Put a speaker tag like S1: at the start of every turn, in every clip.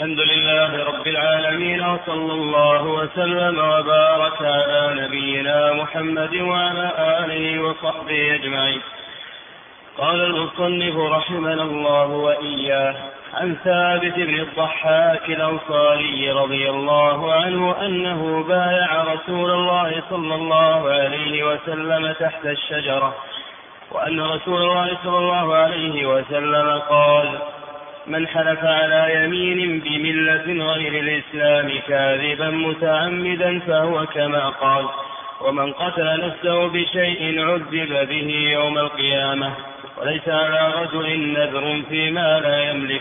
S1: الحمد لله رب العالمين، وصلى الله وسلم وبارك على نبينا محمد وعلى آله وصحبه أجمعين. قال المصنف رحمنا الله وإياه: عن ثابت بن الضحاك الأنصاري رضي الله عنه أنه بايع رسول الله صلى الله عليه وسلم تحت الشجرة، وأن رسول الله صلى الله عليه وسلم قال: من حلف على يمين بملة غير الإسلام كاذبا متعمدا فهو كما قال، ومن قتل نفسه بشيء عذب به يوم القيامة، وليس على رجل نذر فيما لا يملك.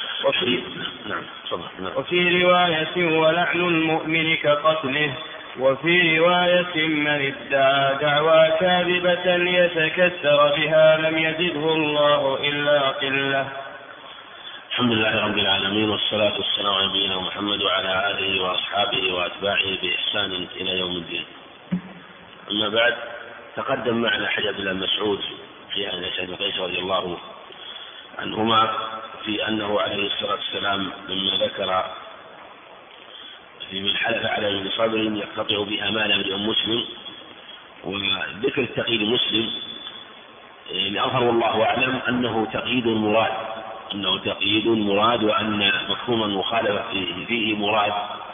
S1: وفي رواية: ولعن المؤمن كقتله. وفي رواية: من ادعى دعوى كاذبة ليتكثر بها لم يزده الله إلا قلة.
S2: الحمد لله رب العالمين، والصلاة والسلام على نبينا محمد وعلى آله وأصحابه وأتباعه بإحسان إلى يوم الدين. أما بعد، تقدم معنا حديث ابن مسعود في عن سعد بن قيس رضي الله عنهما في أنه عليه الصلاة والسلام لما ذكر في من حلف على من صبر يقتطع بها مال امرئ مسلم، وذكر التقييد مسلم لأظهر والله أعلم أنه تقييد مراد، وأن مفهوم المخالفة فيه مراد،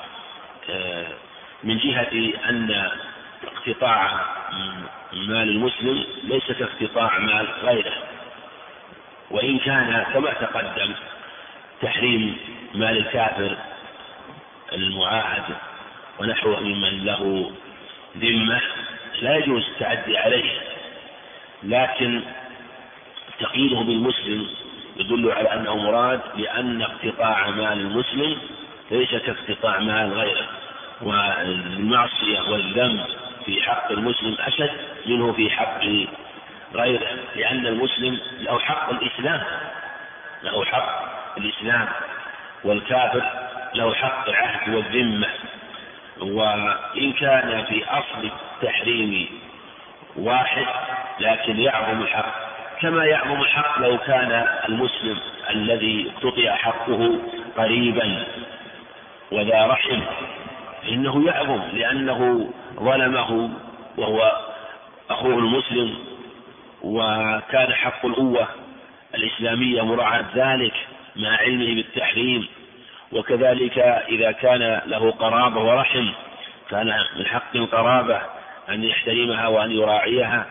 S2: من جهة أن اقتطاع مال المسلم ليس كاقتطاع مال غيره، وإن كان كما تقدم تحريم مال الكافر المعاهد ونحوه ممن له ذمة لا يجوز التعدي عليه، لكن تقييده بالمسلم يدل على أنه مراد، لأن اقتطاع مال المسلم ليس كاقتطاع مال غيره، والمعصية والذنب في حق المسلم أشد منه في حق غيره، لأن المسلم له حق الإسلام، والكافر له حق العهد والذمة. وإن كان في أصل التحريم واحد لكن يعظم الحق، كما يعظم الحق لو كان المسلم الذي اقتطع حقه قريبا وذا رحم، إنه يعظم لأنه ظلمه وهو أخوه المسلم، وكان حق الأخوة الإسلامية مراعاة ذلك مع علمه بالتحريم. وكذلك إذا كان له قرابة ورحم كان من حق القرابة أن يحترمها وأن يراعيها،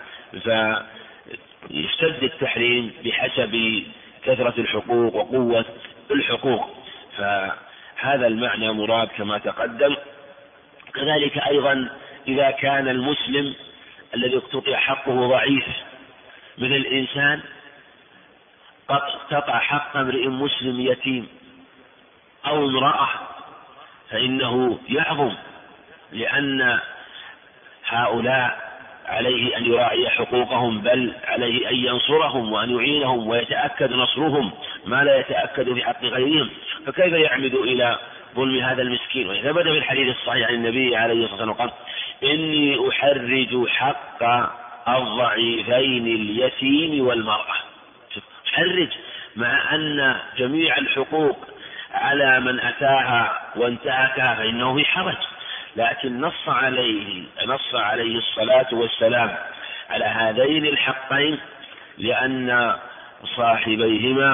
S2: فيشتد التحريم بحسب كثرة الحقوق وقوة الحقوق، فهذا المعنى مراد كما تقدم. كذلك أيضا إذا كان المسلم الذي اقتطع حقه ضعيف، مثل الإنسان اقتطع حق امرئ مسلم يتيم أو امرأة، فإنه يعظم، لأن هؤلاء عليه أن يراعي حقوقهم، بل عليه أن ينصرهم وأن يعينهم ويتأكد نصرهم ما لا يتأكد في حق غيرهم، فكيف يعمد إلى ظلم هذا المسكين؟ وثبت في الحديث الصحيح عن النبي عليه الصلاة والسلام قال: إني أحرج حق الضعيفين اليتيم والمرأة. أحرج، مع أن جميع الحقوق على من أتاها وانتهكها فإنه في حرج، لكن نص عليه الصلاة والسلام على هذين الحقين، لأن صاحبيهما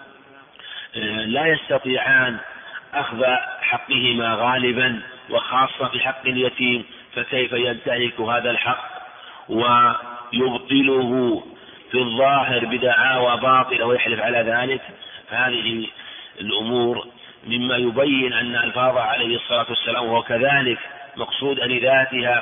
S2: لا يستطيعان أخذ حقهما غالبا، وخاصة في حق اليتيم، فكيف ينتهك هذا الحق ويبطله في الظاهر بدعاوى باطلة ويحلف على ذلك؟ فهذه الأمور مما يبين أن ألفاظ عليه الصلاة والسلام وهو كذلك مقصود لذاتها،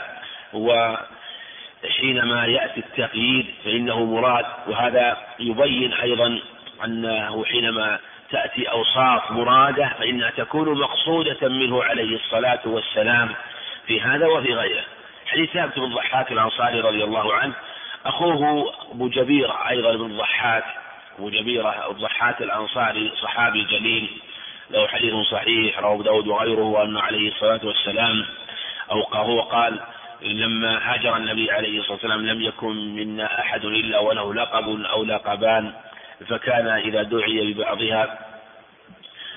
S2: وحينما يأتي التقييد فإنه مراد. وهذا يبين أيضا أنه حينما تأتي أوصاف مرادة فإنها تكون مقصودة منه عليه الصلاة والسلام في هذا وفي غيره. حديث ثابت بن الضحاك الأنصاري رضي الله عنه، أخوه أبو جبيرة أيضا بن الضحاك، أبو جبيرة الضحاك الأنصاري صحابي جليل له حديث صحيح رواه أبو داود وغيره، أنه عليه الصلاة والسلام هو قال: لما هاجر النبي عليه الصلاة والسلام لم يكن منا أحد إلا وله لقب أو لقبان، فكان إذا دعي ببعضها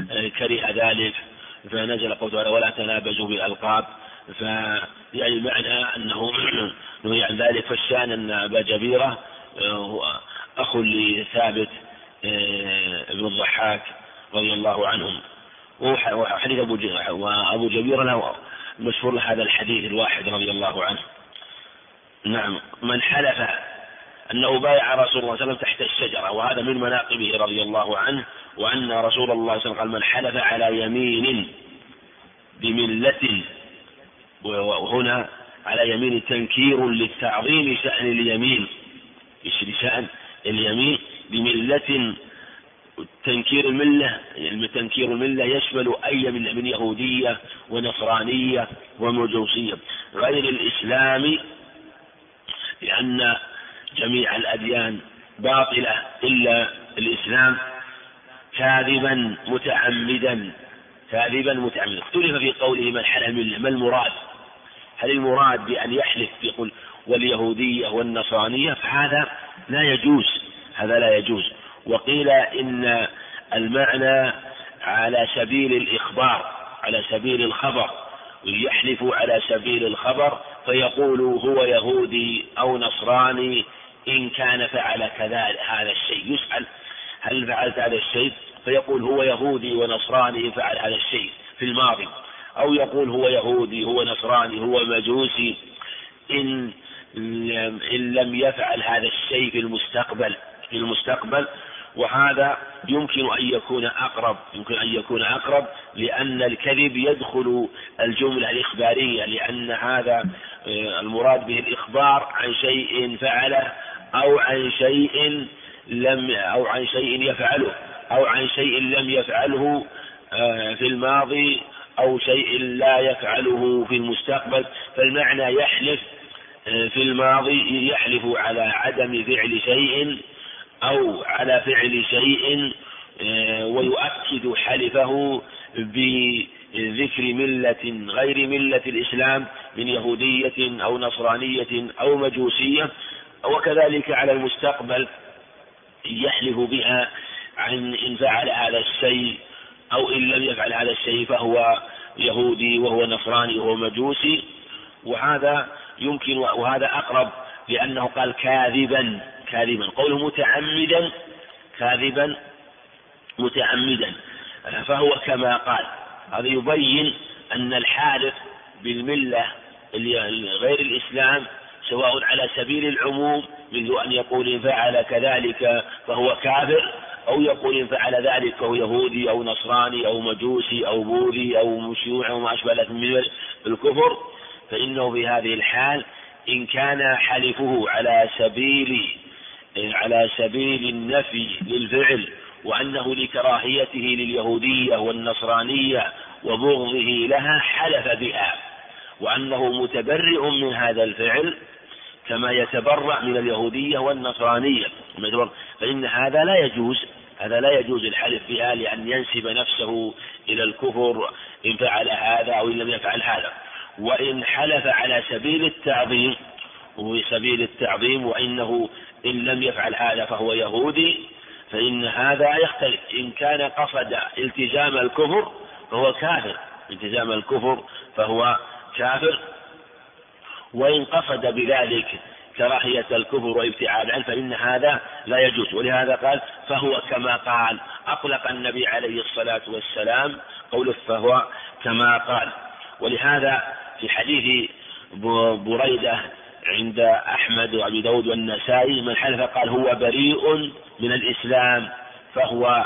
S2: كره ذلك فنزل قوله ولا تنابزوا بالألقاب. يعني المعنى أنه نهي عن ذلك. فالشأن أن أبا جبيرة هو أخ لثابت بن الضحاك رضي الله عنهم، وحديث وأبو جبيرة له مشهور له هذا الحديث الواحد رضي الله عنه. نعم. من حلف أنه بايع رسول الله صلى الله عليه وسلم تحت الشجرة، وهذا من مناقبه رضي الله عنه، وأن رسول الله صلى الله عليه وسلم قال من حلف على يمين بملة، وهنا على يمين تنكير للتعظيم شأن اليمين، شأن اليمين بملة. تنكير الملة يشمل أي من يهودية ونصرانية ومجوسية غير الإسلام، لأن جميع الأديان باطلة إلا الإسلام، كاذبا متعمدا. اختلف في قوله من حلف ملة، ما المراد؟ هل المراد بأن يحلف يقول واليهودية والنصرانية؟ فهذا لا يجوز. وقيل إن المعنى على سبيل الإخبار، على سبيل الخبر، يحلف على سبيل الخبر فيقول هو يهودي أو نصراني إن كان فعل كذلك هذا الشيء. يسأل هل فعلت هذا الشيء؟ فيقول هو يهودي ونصراني إن فعل هذا الشيء في الماضي، أو يقول هو يهودي هو نصراني هو مجوسي إن لم يفعل هذا الشيء في المستقبل. وهذا يمكن أن يكون أقرب، لأن الكذب يدخل الجملة الإخبارية، لأن هذا المراد به الإخبار عن شيء فعله أو عن شيء يفعله أو عن شيء لم يفعله في الماضي أو شيء لا يفعله في المستقبل. فالمعنى يحلف في الماضي، يحلف على عدم فعل شيء أو على فعل شيء، ويؤكد حلفه بذكر ملة غير ملة الإسلام من يهودية أو نصرانية أو مجوسية. وكذلك على المستقبل يحلف بها عن إن فعل هذا الشيء أو إن لم يفعل هذا الشيء فهو يهودي وهو نصراني وهو مجوسي. وهذا يمكن، وهذا أقرب، لأنه قال كاذبا. قوله متعمدا فهو كما قال. هذا يبين أن الحالف بالملة غير الإسلام سواء على سبيل العموم، مثل أن يقول إن فعل كذلك فهو كافر، أو يقول إن فعل ذلك فهو يهودي أو نصراني أو مجوسي أو بوذي أو مشيوعي وما أشبه ذلك من الكفر، فإنه في هذه الحال إن كان حلفه على سبيل النفي للفعل، وأنه لكراهيته لليهودية والنصرانية وبغضه لها حلف بها، وأنه متبرئ من هذا الفعل كما يتبرأ من اليهودية والنصرانية، فإن هذا لا يجوز الحلف بها، لأن ينسب نفسه إلى الكفر إن فعل هذا أو إن لم يفعل هذا. وإن حلف على سبيل التعظيم وإنه إن لم يفعل هذا فهو يهودي، فإن هذا يختلف. إن كان قصد التزام الكفر فهو كافر، وإن قصد بذلك كراهية الكفر وابتعاد عنه فإن هذا لا يجوز. ولهذا قال فهو كما قال، أطلق النبي عليه الصلاة والسلام قوله فهو كما قال. ولهذا في حديث بريدة عند أحمد وأبي داود والنسائي من حلف قال هو بريء من الإسلام فهو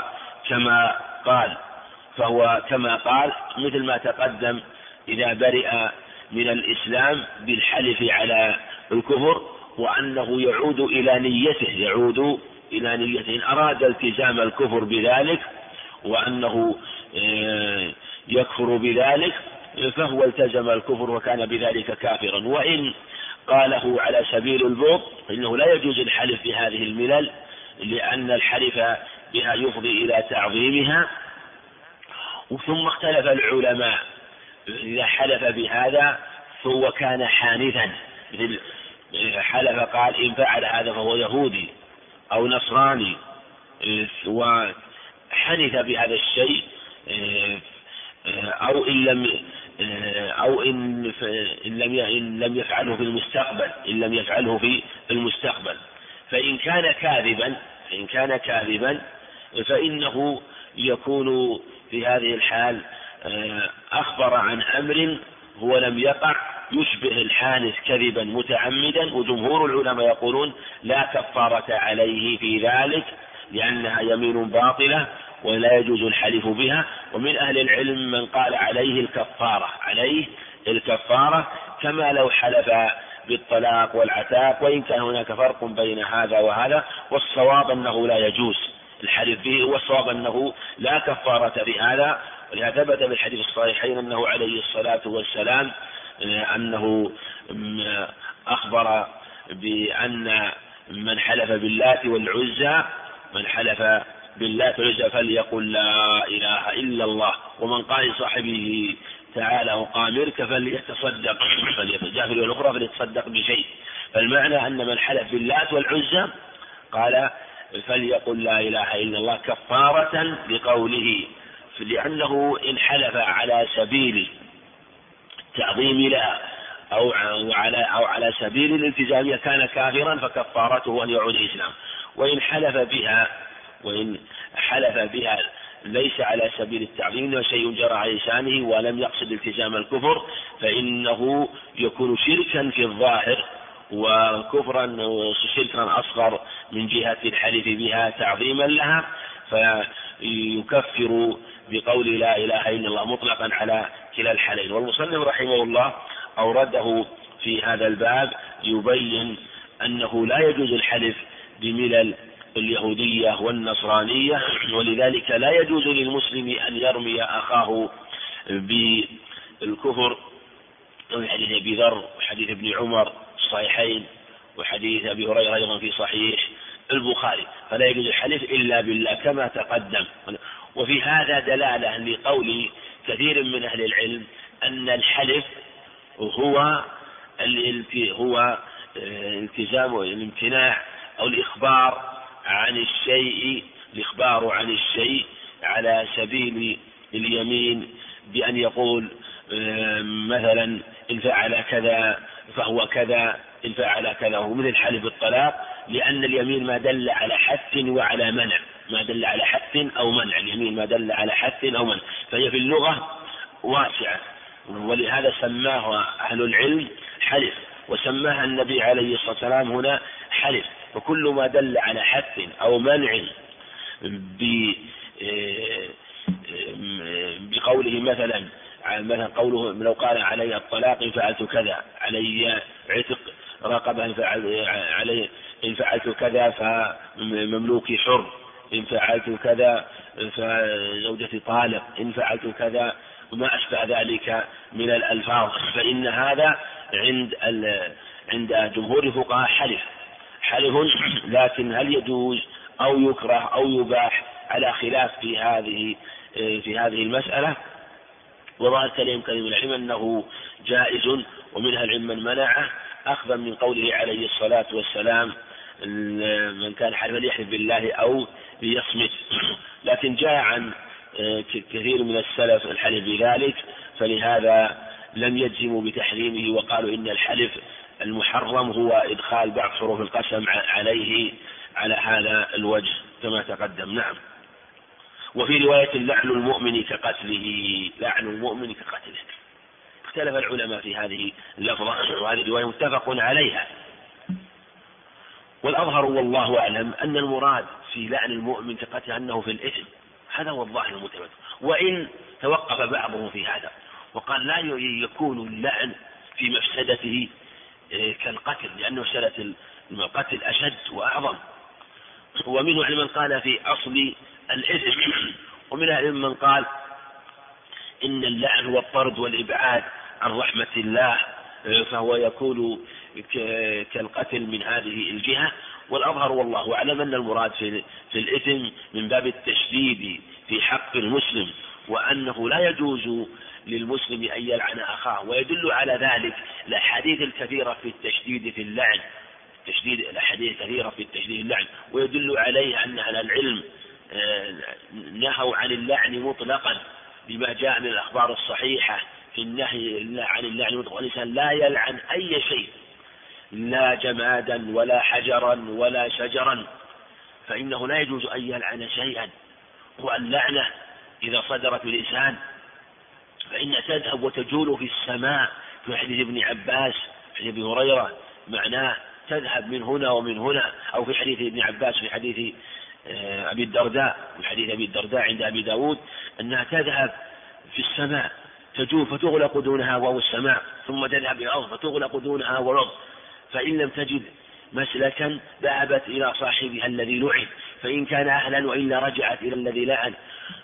S2: كما قال مثل ما تقدم إذا برئ من الإسلام بالحلف على الكفر، وأنه يعود إلى نيته إن أراد التزام الكفر بذلك وأنه يكفر بذلك فهو التزم الكفر وكان بذلك كافرا. وإن قاله على سبيل البغض فإنه لا يجوز الحلف بهذه الملل، لأن الحلف بها يفضي إلى تعظيمها. ثم اختلف العلماء إذا حلف بهذا فهو كان حانثا، مثل حلف قال إن فعل هذا فهو يهودي أو نصراني وحنث بهذا الشيء، أو إن لم يفعله في المستقبل، إن لم يفعله في المستقبل. فإن كان كاذبا فإنه يكون في هذه الحال أخبر عن أمر هو لم يقع، يشبه الحانث كذبا متعمدا. وجمهور العلماء يقولون لا كفارة عليه في ذلك لأنها يمين باطلة ولا يجوز الحلف بها. ومن أهل العلم من قال عليه الكفارة كما لو حلف بالطلاق والعتاق، وإن كان هناك فرق بين هذا وهذا، والصواب أنه لا يجوز الحلف به، والصواب أنه لا كفارة بهذا. ولهذا ثبت بالحديث الصحيحين أنه عليه الصلاة والسلام أنه أخبر بأن من حلف باللات والعزى فليقل لا إله إلا الله، ومن قال لصاحبه تعالى أقامرك فليتصدق، فليتجافل الأخرى فليتصدق بشيء. فالمعنى أن من حلف باللات والعزى قال فليقل لا إله إلا الله كفارة لقوله، لأنه إن حلف على سبيل تعظيم لها أو على سبيل الالتزام كان كافرا، فكفارته أن يعود الإسلام. وإن حلف بها ليس على سبيل التعظيم وشيء جرى على لسانه ولم يقصد التزام الكفر، فإنه يكون شركا في الظاهر وكفرا شركا أصغر من جهة الحلف بها تعظيما لها، فيكفر بقول لا إله إلا الله مطلقا على كلا الحالين. والمصنف رحمه الله أورده في هذا الباب يبين أنه لا يجوز الحلف بملل اليهودية والنصرانية، ولذلك لا يجوز للمسلم أن يرمي أخاه بالكفر، حديث أبي ذر وحديث ابن عمر الصحيحين وحديث أبي هريرة أيضا في صحيح البخاري، فلا يجوز الحلف إلا بالله كما تقدم. وفي هذا دلالة لقول كثير من أهل العلم أن الحلف هو التزام الامتناع أو الإخبار عن الشيء على سبيل اليمين، بأن يقول مثلا إن فعل كذا فهو كذا، إن فعل كذا، ومثل الحلف بالطلاق، لأن اليمين ما دل على حث وعلى منع، اليمين ما دل على حث أو منع، فهي في اللغة واسعة، ولهذا سماه أهل العلم حلف، وسماها النبي عليه الصلاة والسلام هنا حلف. وكل ما دل على حث أو منع بقوله مثلا قوله لو قال علي الطلاق إن فعلت كذا، علي عتق رقبة إن فعلت كذا فمملوكي حر، إن فعلت كذا فزوجتي طالق، إن فعلت كذا، وما أشبه ذلك من الألفاظ، فإن هذا عند جمهور الفقهاء حلف، لكن هل يجوز أو يكره أو يباح على خلاف في هذه المسألة. وظاهر كلام العلم أنه جائز، ومنها العلم من منعه أخذا من قوله عليه الصلاة والسلام من كان حلفا ليحلف بالله أو ليصمت. لكن جاء عن كثير من السلف الحلف بذلك، فلهذا لم يجزموا بتحريمه، وقالوا إن الحلف المحرم هو إدخال بعض حروف القسم عليه على هذا الوجه كما تقدم. نعم. وفي رواية لعن المؤمن كقتله، اختلف العلماء في هذه اللفظة، وهذه الرواية متفق عليها، والأظهر والله أعلم أن المراد في لعن المؤمن كقتله أنه في الإثم، هذا هو الظاهر المتبادر، وإن توقف بعضهم في هذا وقال لا يكون اللعن في مفسدته كالقتل، لأن مفسدة القتل أشد وأعظم. ومنه من قال في أصل الإثم، ومنها من قال إن اللعن هو الطرد والإبعاد عن رحمة الله، فهو يكون كالقتل من هذه الجهة. والأظهر والله أعلم أن المراد في الإثم من باب التشديد في حق المسلم، وأنه لا يجوز للمسلم أن يلعن أخاه، ويدل على ذلك الأحاديث الكثيرة في التشديد في اللعن، ويدل عليه أن أهل العلم نهوا عن اللعن مطلقا، بما جاء من الأخبار الصحيحة في النهي عن اللعن، والإنسان لا يلعن أي شيء، لا جمادا ولا حجرا ولا شجرا، فإنه لا يجوز أن يلعن شيئا. واللعنة إذا صدرت باللسان فإنها تذهب وتجول في السماء، في حديث ابن عباس في أبي هريرة معناه تذهب من هنا ومن هنا، أو في حديث ابن عباس في حديث أبي الدرداء، في حديث أبي الدرداء عند أبي داود أنها تذهب في السماء تجول فتغلق دونها وهو السماء، ثم تذهب إلى الأرض فتغلق دونها والأرض، فإن لم تجد مسلكا ذهبت إلى صاحبها الذي لعن، فإن كان أهلا وإلا رجعت إلى الذي لعن.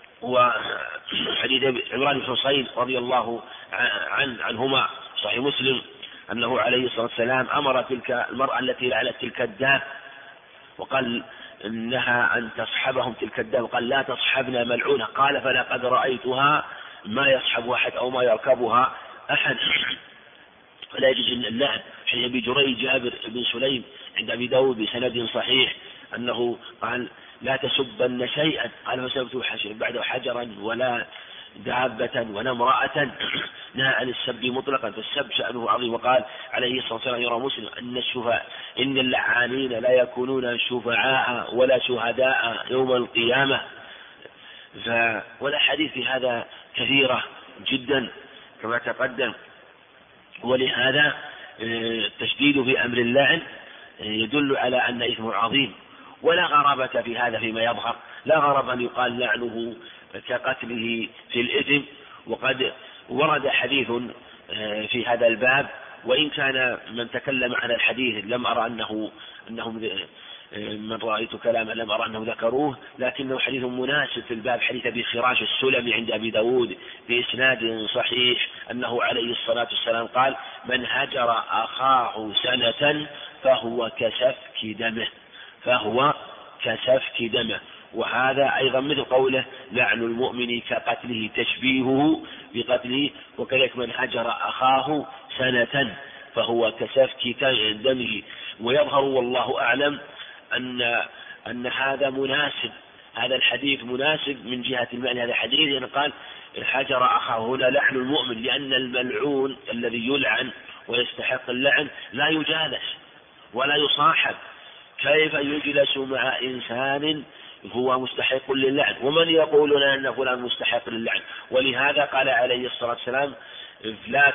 S2: وحديث عمران بن حصين رضي الله عنهما صحيح مسلم أنه عليه الصلاة والسلام أمر تلك المرأة التي لعنت تلك الداب وقال إنها أن تصحبهم تلك الداب، قال لا تصحبنا ملعونة، قال فلقد رأيتها ما يصحب أحد أو ما يركبها أحد. فلا يجوز اللعن. حين أبي جريج جابر بن سليم عند أبي داود بسند صحيح أنه قال لا تسبن شيئا، قال فسبت بعده حجرا ولا دابة ولا امرأة، نهى عن السب مطلقا، فالسب شأنه عظيم. وقال عليه الصلاة والسلام يرى مسلم إن اللعانين لا يكونون شفعاء ولا شهداء يوم القيامة. والأحاديث في هذا كثيرة جدا كما تقدم، ولهذا التشديد في أمر اللعن يدل على أن إثمه عظيم، ولا غرابة في هذا فيما يظهر، لا غرابة أن يقال لعنه كقتله في الإثم. وقد ورد حديث في هذا الباب، وإن كان من تكلم عن الحديث لم أرى أنه من رأيت كلاما لم أرى أنه ذكروه، لكنه حديث مناسب في الباب، حديث أبي خراش السلمي عند أبي داود بإسناد صحيح أنه عليه الصلاة والسلام قال من هجر أخاه سنة فهو كسفك دمه. وهذا أيضا مثل قوله لعن المؤمن كقتله، تشبيهه بقتله. وكذلك من هجر أخاه سنة فهو كسفك دمه. ويظهر والله أعلم أن هذا مناسب، هذا الحديث مناسب من جهة المعنى. هذا الحديث يعني قال هجر أخاه هنا لعن المؤمن، لأن الملعون الذي يلعن ويستحق اللعن لا يجالس ولا يصاحب، كيف يجلس مع إنسان هو مستحق للعن؟ ومن يقول لنا أن فلان مستحق للعن؟ ولهذا قال عليه الصلاة والسلام لا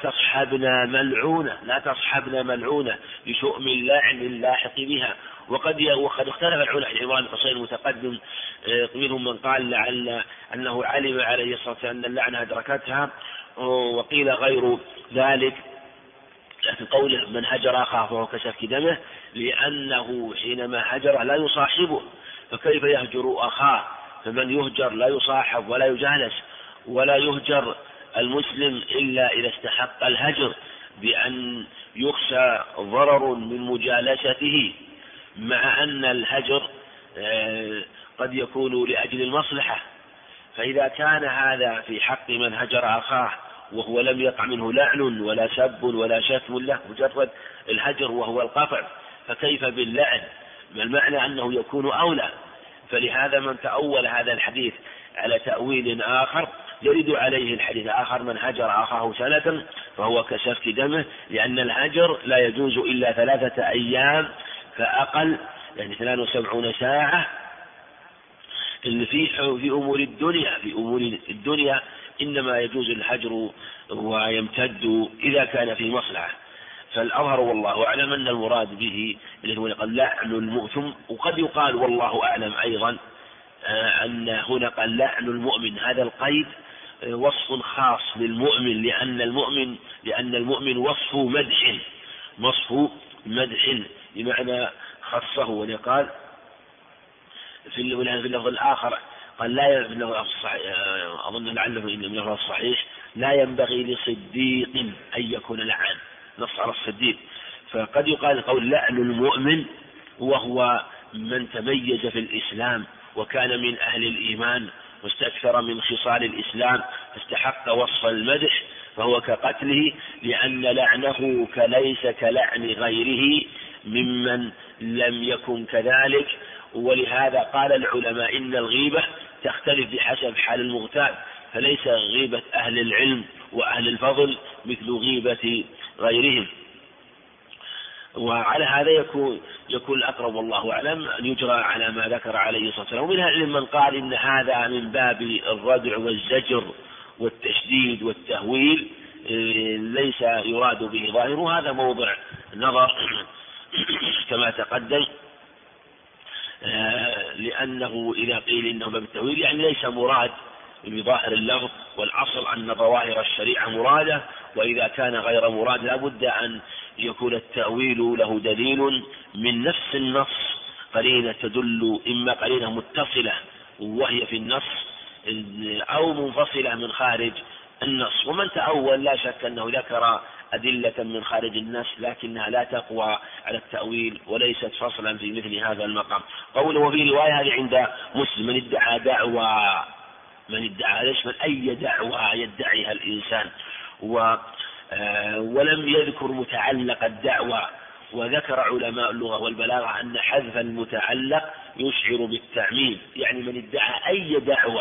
S2: تصحبنا ملعونة لشؤم اللعن اللاحق بها. وقد اختلف العلماء في عمران بن حصين المتقدم، منهم من قال لعل أنه علم عليه الصلاة والسلام أن اللعنة أدركتها، وقيل غير ذلك. لكن قوله من هجر أخاه فهو كسفك دمه، لأنه حينما هجر لا يصاحبه، فكيف يهجر أخاه؟ فمن يهجر لا يصاحب ولا يجالس، ولا يهجر المسلم إلا إذا استحق الهجر، بأن يخشى ضرر من مجالسته، مع أن الهجر قد يكون لأجل المصلحة. فإذا كان هذا في حق من هجر أخاه وهو لم يقع منه لعن ولا سب ولا شتم له، مجرد الهجر وهو القطع، فكيف باللعن؟ ما المعنى أنه يكون أولى. فلهذا من تأول هذا الحديث على تأويل آخر يرد عليه الحديث آخر من هجر أخاه سنة فهو كسفك دمه، لأن الهجر لا يجوز إلا 3 أيام فأقل، يعني 72 ساعة. في أمور الدنيا إنما يجوز الهجر ويمتد إذا كان في مصلحة. فالأظهر والله أعلم أن المراد به اللي هو قال لعن المؤثم. وقد يقال والله أعلم أيضا أن هنا قال لعن المؤمن، هذا القيد وصف خاص للمؤمن، لأن المؤمن وصف مدح بمعنى خصه. ولقال في اللفظ الآخر قال لا، أظن لعله من اللفظ الصحيح لا ينبغي لصديق أن يكون لعان، نص على الصديق. فقد يقال قول لعن المؤمن وهو من تميز في الإسلام وكان من أهل الإيمان واستكثر من خصال الإسلام فاستحق وصف المدح، فهو كقتله، لأن لعنه ليس كلعن غيره ممن لم يكن كذلك. ولهذا قال العلماء إن الغيبة تختلف بحسب حال المغتاب، فليس غيبة أهل العلم وأهل الفضل مثل غيبة غيرهم. وعلى هذا يكون الأقرب والله أعلم أن يجرى على ما ذكر عليه الصلاة والسلام. ومن العلم من قال إن هذا من باب الردع والزجر والتشديد والتهويل، ليس يراد به ظاهر، وهذا موضع نظر كما تقدم، لأنه إذا قيل إنه باب التهويل يعني ليس مراد بظاهر اللفظ، والأصل أن ظواهر الشريعة مرادة، وإذا كان غير مراد لا بد أن يكون التأويل له دليل من نفس النص، قرينة تدل، إما قرينة متصلة وهي في النص أو منفصلة من خارج النص. ومن تأول لا شك أنه ذكر أدلة من خارج النص، لكنها لا تقوى على التأويل وليست فصلا في مثل هذا المقام. قوله وفي رواية هذه عند مسلم من ادعى دعوى، من ادعى يشمل أي دعوى يدعيها الإنسان، ولم يذكر متعلق الدعوة. وذكر علماء اللغة والبلاغة أن حذف المتعلق يشعر بالتعميم، يعني من ادعى أي دعوة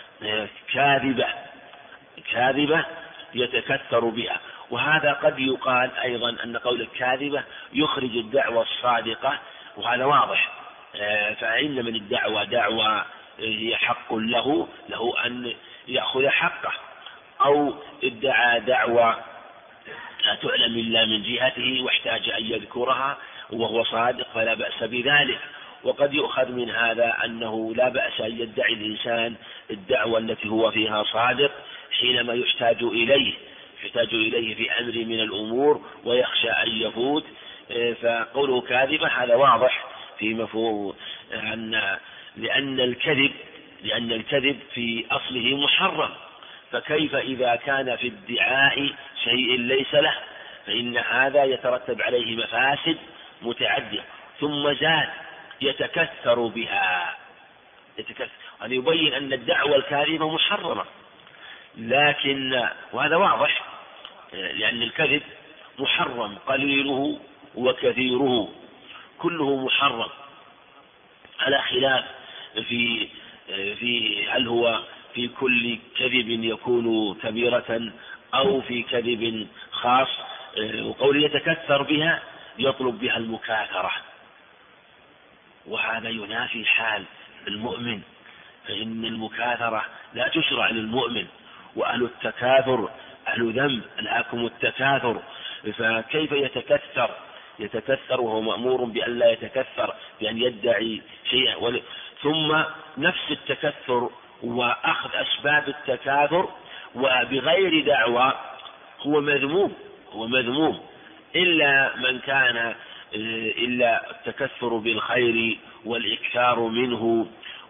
S2: كاذبة يتكثر بها. وهذا قد يقال أيضا أن قول الكاذبة يخرج الدعوة الصادقة، وهذا واضح. فإن من الدعوة دعوة هي حق له أن يأخذ حقه، أو ادعى دعوة لا تعلم إلا من جهته واحتاج أن يذكرها وهو صادق فلا بأس بذلك. وقد يؤخذ من هذا أنه لا بأس أن يدعي الإنسان الدعوة التي هو فيها صادق حينما يحتاج إليه في أمر من الأمور ويخشى أن يفوت. فقوله كاذبة هذا واضح في مفهوم لأن الكذب في أصله محرم، فكيف إذا كان في ادعاء شيء ليس له؟ فإن هذا يترتب عليه مفاسد متعددة. ثم زاد يتكثر بها، أن يبين أن الدعوة الكاذبة محرمة، وهذا واضح لأن الكذب محرم، قليله وكثيره كله محرم، على خلاف في هل هو في كل كذب يكون كبيرة أو في كذب خاص. وقول يتكثر بها يطلب بها المكاثرة، وهذا ينافي حال المؤمن، فإن المكاثرة لا تشرع للمؤمن، وأهل التكاثر أهل ذنب، ألهاكم التكاثر. فكيف يتكثر وهو مأمور بأن لا يتكثر، بأن يدعي شيئا. ثم نفس التكثر وأخذ أسباب التكاثر وبغير دعوة هو مذموم إلا من كان إلا التكثر بالخير والإكثار منه،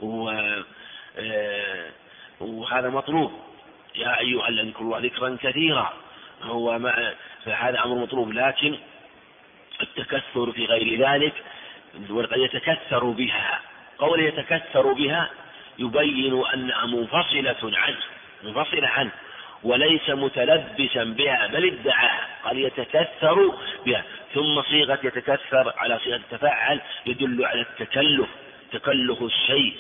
S2: وهذا مطلوب. يا أيها الذين اذكروا الله ذكرا كثيرا، فهذا أمر مطلوب. لكن التكثر في غير ذلك وقد يتكثر بها، قول يتكثر بها يبين أنها منفصلة عنه وليس متلبسا بها، بل ادعاها، قال يتكثر بها. ثم صيغة يتكثر على صيغة تفعل يدل على تكلف الشيء،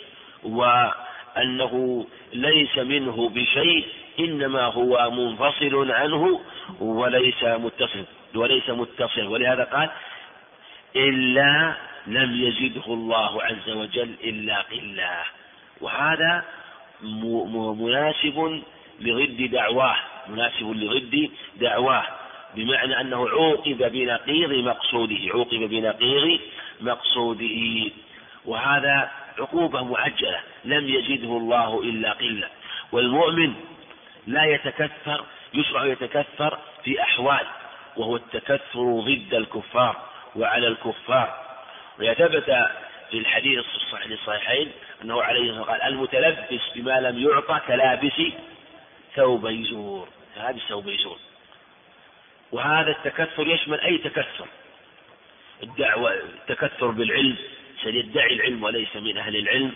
S2: وأنه ليس منه بشيء، إنما هو منفصل عنه وليس متصل. ولهذا قال إلا لم يزده الله عز وجل إلا قلة، وهذا مناسب لضد دعواه، بمعنى أنه عوقب بنقيض مقصوده، وهذا عقوبة معجلة، لم يزده الله إلا قلة. والمؤمن لا يتكثر، يشرع يتكثر في أحوال، وهو التكثر ضد الكفار وعلى الكفار. ويثبت في الحديث الصحيحين أنه عليه الصلاة والسلام قال المتلبس بما لم يعطى كلابس ثوب يزور. وهذا التكثر يشمل أي تكثر، التكثر بالعلم، سيدعي العلم وليس من أهل العلم،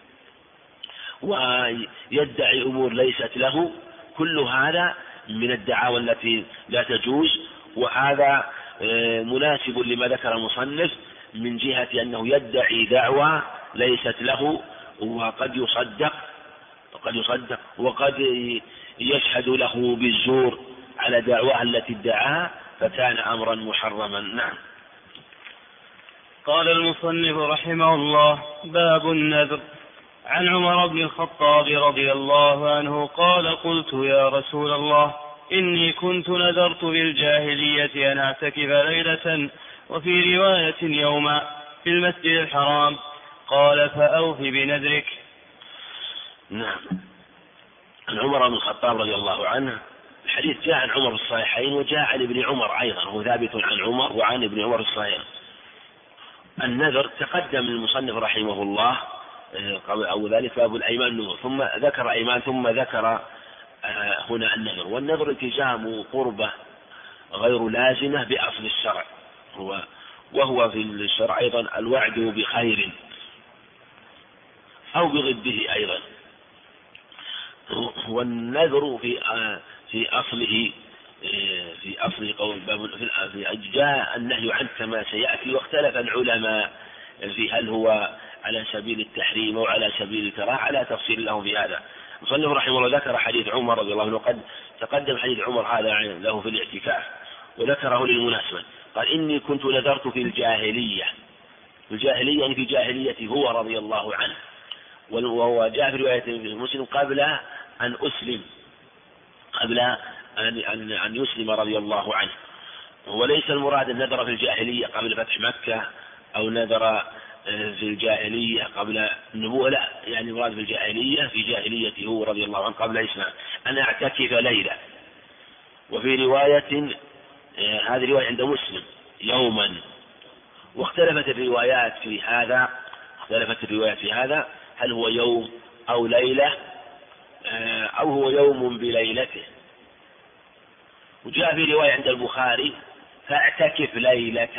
S2: ويدعي أمور ليست له، كل هذا من الدعاوى التي لا تجوز. وهذا مناسب لما ذكر المصنف من جهة أنه يدعي دعوى ليست له، وقد قد يصدق وقد يشهد له بالزور على دعواه التي ادعاها، فكان أمرا محرما. نعم.
S1: قال المصنف رحمه الله: باب النذر. عن عمر بن الخطاب رضي الله عنه قال: قلت يا رسول الله، إني كنت نذرت بالجاهلية أن أعتكف ليلة، وفي رواية يوما، في المسجد الحرام. قال: فأوف بنذرك.
S2: نعم. عن عمر بن الخطاب رضي الله عنه، الحديث جاء عن عمر في الصحيحين وجاء عن ابن عمر أيضا، هو ثابت عن عمر وعن ابن عمر في الصحيحين. النذر تقدم المصنف رحمه الله أو ذلك باب الأيمان، ثم ذكر أيمان، ثم ذكر هنا النذر. والنذر التزام قربة غير لازمة بأصل الشرع، وهو في الشرع أيضا الوعد بخير أو بضده أيضا. والنذر في أصل قول جاء النهي عنه كما سيأتي، واختلف العلماء في هل هو على سبيل التحريم أو على سبيل الكراهة، على تفصيل له في هذا. المصنف رحمه الله ذكر حديث عمر رضي الله عنه، قد تقدم حديث عمر هذا له في الاعتكاف، وذكره للمناسبة. قال: إني كنت نذرت في الجاهلية. يعني في جاهليته هو رضي الله عنه، وهو جاء في رواية مسلم قبل أن أسلم، قبل أن يسلم رضي الله عنه. وليس المراد النذر في الجاهلية قبل فتح مكة أو نذر في الجاهلية قبل النبوة، لا، يعني المراد في الجاهلية في جاهليته هو رضي الله عنه قبل الإسلام أن أعتكف ليلة. وفي رواية، هذه رواية عند مسلم، يوما. واختلفت الروايات في هذا هل هو يوم أو ليلة أو هو يوم بليلته. وجاء في رواية عند البخاري: فاعتكف ليلة.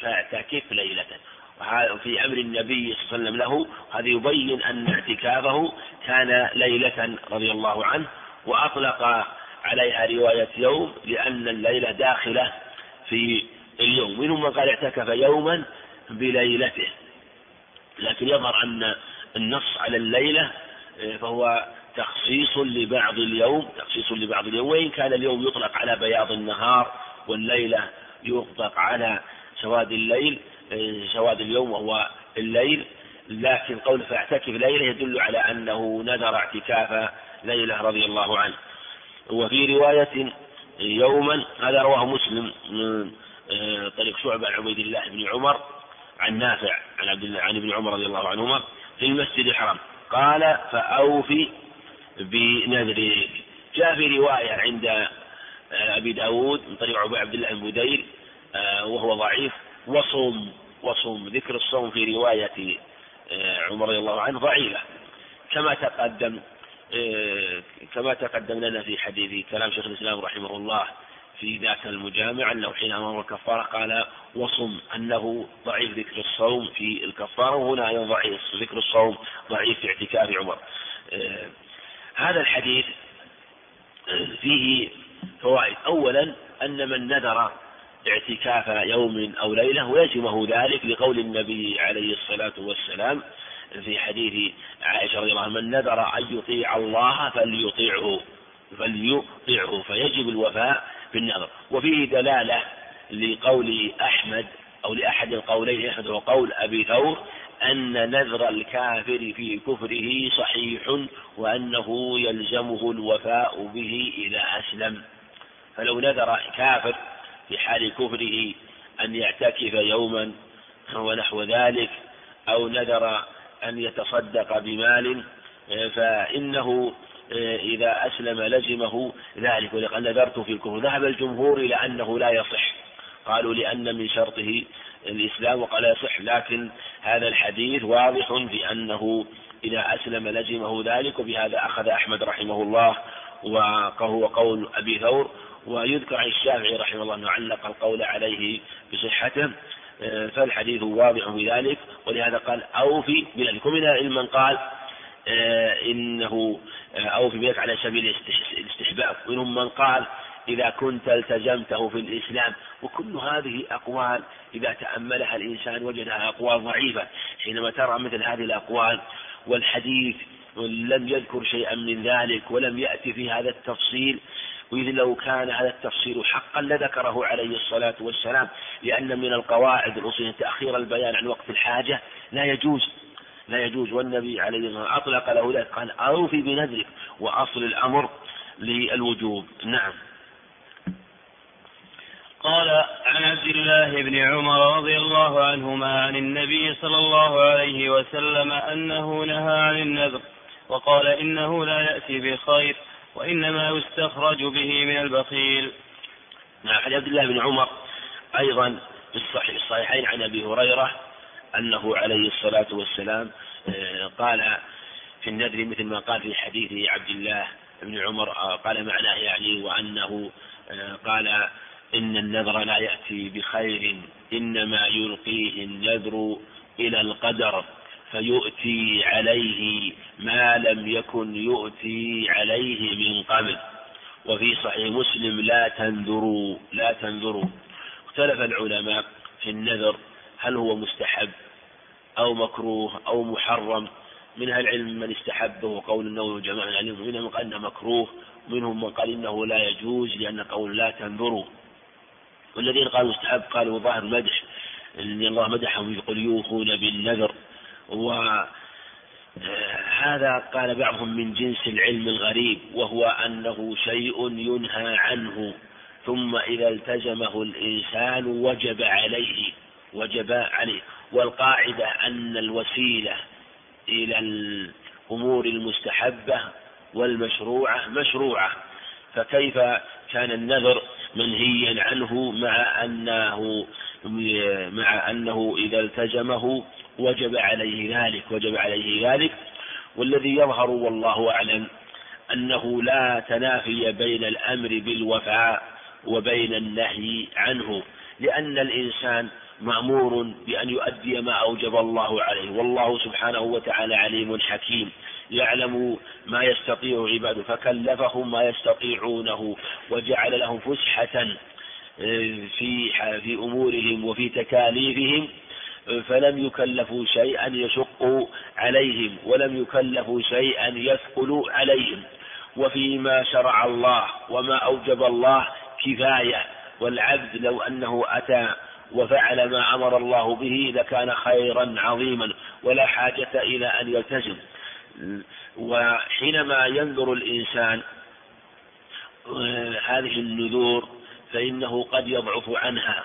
S2: في أمر النبي صلى الله عليه وسلم له، هذا يبين أن اعتكافه كان ليلة رضي الله عنه، وأطلق عليها رواية يوم لأن الليلة داخلة في اليوم. منهم من قال اعتكف يوما بليلته، لكن يظهر أن النص على الليلة فهو تخصيص لبعض اليوم، وإن كان اليوم يطلق على بياض النهار، والليلة يطلق على سواد اليوم وهو الليل. لكن قول فاعتكف ليلة يدل على أنه نذر اعتكاف ليلة رضي الله عنه. وفي رواية يوما، هذا رواه مسلم من طريق شعبة عن عبيد الله بن عمر عن نافع عن ابن عمر رضي الله عنهما في المسجد الحرام. قال: فأوفي بنذرك. جاء في رواية عند أبي داود من طريق عبد الله بن بديل وهو ضعيف: وصوم. ذكر الصوم في رواية عمر رضي الله عنه ضعيفة، كما تقدم لنا في حديث كلام شيخ الإسلام رحمه الله في ذاك المجامع، أنه حين أمر الكفارة قال: وصم، أنه ضعيف ذكر الصوم في الكفارة، وهنا أيضا ضعيف ذكر الصوم، ضعيف في اعتكاف عمر. هذا الحديث فيه فوائد. أولا، أن من نذر اعتكاف يوم أو ليلة ويلزمه ذلك، لقول النبي عليه الصلاة والسلام في حديث عائشة رضي الله عنها: من نذر أن يطيع الله فليطيعه، فيجب الوفاء بالنذر. وفيه دلالة لقول أحمد أو لأحد القولين، أحد هو قول أبي ثور، أن نذر الكافر في كفره صحيح، وأنه يلزمه الوفاء به إذا أسلم. فلو نذر كافر في حال كفره أن يعتكف يوما ونحو ذلك، أو نذر أن يتصدق بمال، فإنه إذا أسلم لزمه ذلك. ولقد نذرت في الكفر. ذهب الجمهور إلى أنه لا يصح، قالوا لأن من شرطه الإسلام وقال يصح، لكن هذا الحديث واضح في أنه إذا أسلم لزمه ذلك. وبهذا أخذ أحمد رحمه الله، وهو قول أبي ثور. ويذكر عن الشافعي رحمه الله أنه علق القول عليه بصحته، فالحديث واضح بذلك، ولهذا قال: أوفي بذلك. ومن العلم من قال إنه أوفي بذلك على سبيل الاستحباب، ومنهم من قال إذا كنت التزمته في الإسلام. وكل هذه أقوال إذا تأملها الإنسان وجدها أقوال ضعيفة. حينما ترى مثل هذه الأقوال والحديث لم يذكر شيئا من ذلك ولم يأتي في هذا التفصيل، وإذ لو كان هذا التفصيل حقا لذكره عليه الصلاة والسلام، لأن من القواعد الأصولية تأخير البيان عن وقت الحاجة لا يجوز، والنبي عليه الصلاة والسلام أطلق له ذلك، قال أوفي بنذرك، وأصل الأمر للوجوب. نعم.
S1: قال عن عبد الله بن عمر رضي الله عنهما عن النبي صلى الله عليه وسلم أنه نهى عن النذر، وقال إنه لا يأتي بخير، وإنما يستخرج به من البخيل.
S2: عن عبد الله بن عمر أيضا في الصحيحين عن أبي هريرة أنه عليه الصلاة والسلام قال في النذر مثل ما قال في حديث عبد الله بن عمر، قال معناه يعني، وأنه قال إن النذر لا يأتي بخير، إنما يلقيه النذر إلى القدر فيؤتي عليه ما لم يكن يؤتي عليه من قبل. وفي صحيح مسلم لا تنذروا. اختلف العلماء في النذر هل هو مستحب أو مكروه أو محرم. من أهل العلم من استحبه قول إنه جماعة العلم، ومنهم من قال إنه مكروه، ومنهم من قال إنه لا يجوز لأن قول لا تنذروا. والذين قالوا مستحب قالوا ظاهر مدح، إن الله مدحهم يقول يوفون بالنذر، وهذا قال بعضهم من جنس العلم الغريب، وهو أنه شيء ينهى عنه ثم إذا التزمه الإنسان وجب عليه. والقاعدة أن الوسيلة إلى الأمور المستحبة والمشروعة مشروعة، فكيف كان النذر منهيا عنه مع أنه إذا التزمه وجب عليه ذلك. والذي يظهر والله أعلم أنه لا تنافي بين الأمر بالوفاء وبين النهي عنه، لأن الإنسان مأمور بأن يؤدي ما أوجب الله عليه، والله سبحانه وتعالى عليم حكيم يعلم ما يستطيع عباده، فكلفهم ما يستطيعونه وجعل لهم فسحة في أمورهم وفي تكاليفهم، فلم يكلفوا شيئا يشق عليهم ولم يكلفوا شيئا يثقل عليهم. وفيما شرع الله وما أوجب الله كفاية، والعبد لو أنه أتى وفعل ما أمر الله به لكان خيرا عظيما ولا حاجة إلى أن يلتزم. وحينما ينذر الإنسان هذه النذور فإنه قد يضعف عنها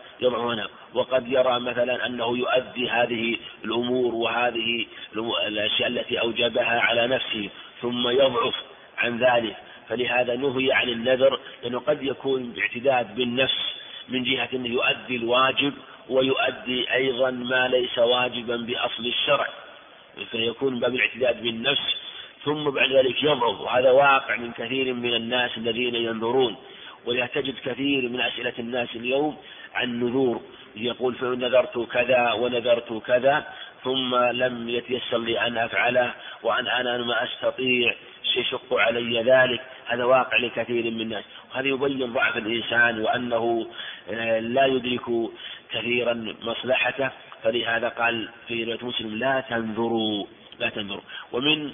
S2: وقد يرى مثلا أنه يؤدي هذه الأمور وهذه الأشياء التي أوجبها على نفسه ثم يضعف عن ذلك، فلهذا نهي عن النذر، لأنه قد يكون باعتداد بالنفس من جهة أنه يؤدي الواجب ويؤدي أيضا ما ليس واجبا بأصل الشرع، فيكون باب الاعتداد بالنفس ثم بعد ذلك يضعف. وهذا واقع من كثير من الناس الذين ينذرون، ولا تجد كثير من أسئلة الناس اليوم عن نذور، يقول فنذرت كذا ونذرت كذا ثم لم يتيسر لي أن أفعله أنا ما أستطيع، يشق علي ذلك. هذا واقع لكثير من الناس، وهذا يبين ضعف الإنسان وأنه لا يدرك كثيرا مصلحته، فلهذا قال في رواية مسلم لا تنذروا. ومن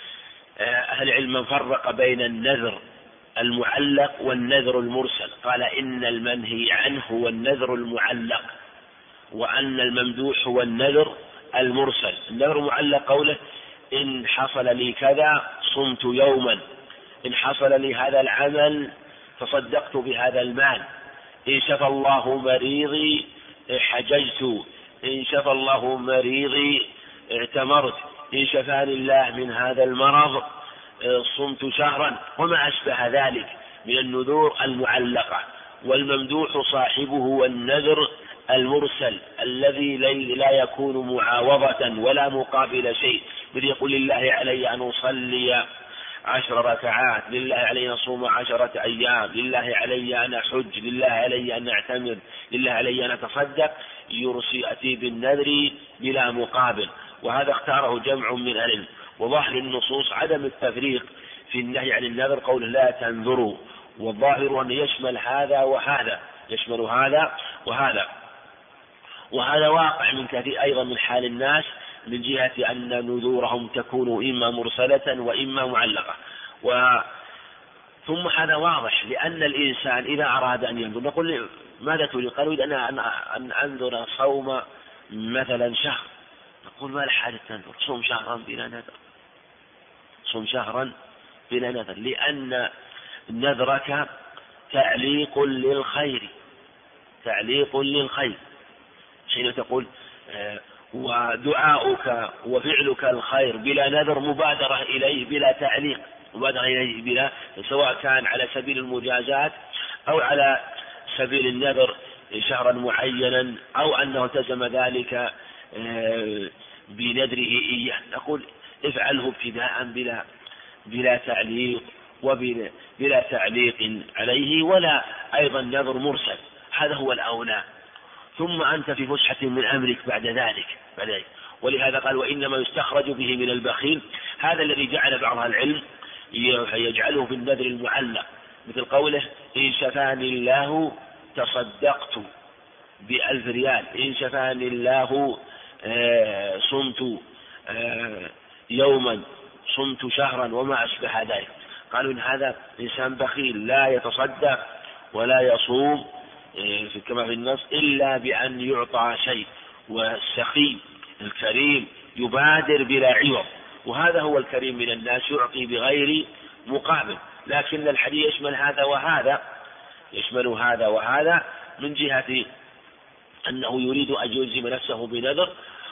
S2: أهل العلم من فرق بين النذر المعلق والنذر المرسل، قال إن المنهي عنه هو النذر المعلق، وأن الممدوح هو النذر المرسل. النذر المعلق قوله إن حصل لي كذا صمت يوما، إن حصل لي هذا العمل تصدقت بهذا المال، إن شفى الله مريضي حججت، إن شفى الله مريضي اعتمرت، إن شفاني الله من هذا المرض صمت شهرا، وما أشبه ذلك من النذور المعلقة. والممدوح صاحبه والنذر المرسل الذي لا يكون معاوضة ولا مقابل شيء، مثل يقول لله علي أن أصلي 10 ركعات، لله علي أن أصوم 10 أيام، لله علي أن أحج، لله علي أن أعتمر، لله علي أن أتصدق، يأتي بالنذر بلا مقابل. وهذا اختاره جمع من العلم، وظاهر النصوص عدم التفريق في النهي عن النذر، قوله لا تنذروا، والظاهر أن يشمل هذا وهذا، يشمل هذا وهذا. وهذا واقع من كثير أيضا من حال الناس، من جهة أن نذورهم تكون إما مرسلة وإما معلقة. ثم هذا واضح، لأن الإنسان إذا أراد أن ينذر نقول ماذا تريد؟ قال أريد أن أنذر صوم مثلا شهر، نقول ما له حاجة تنذر، صوم شهرا بلا نذر، صوم شهرا بلا نذر، لأن نذرك تعليق للخير، تعليق للخير، حين تقول ودعاؤك وفعلك الخير بلا نذر مبادرة إليه بلا تعليق، مبادرة إليه بلا، سواء كان على سبيل المجازات أو على سبيل النذر شهرا معينا أو أنه التزم ذلك بنذره إياه، نقول افعله ابتداء بلا تعليق وبلا تعليق عليه، ولا أيضا نذر مرسل، هذا هو الأولى. ثم أنت في فسحة من أمرك بعد ذلك. ولهذا قال وإنما يستخرج به من البخيل، هذا الذي جعل بعض العلم يجعله في النذر المعلق، مثل قوله إن شفاني الله تصدقت ب1000 ريال، إن شفاني الله صمت يوما، صمت شهرا، وما أشبه ذلك. قالوا إن هذا إنسان بخيل لا يتصدق ولا يصوم كما في النص إلا بأن يعطى شيء، والسخي الكريم يبادر بلا عوض، وهذا هو الكريم من الناس، يعطي بغير مقابل. لكن الحديث يشمل هذا وهذا، يشمل هذا وهذا، من جهة أنه يريد أن يلزم نفسه بنذر،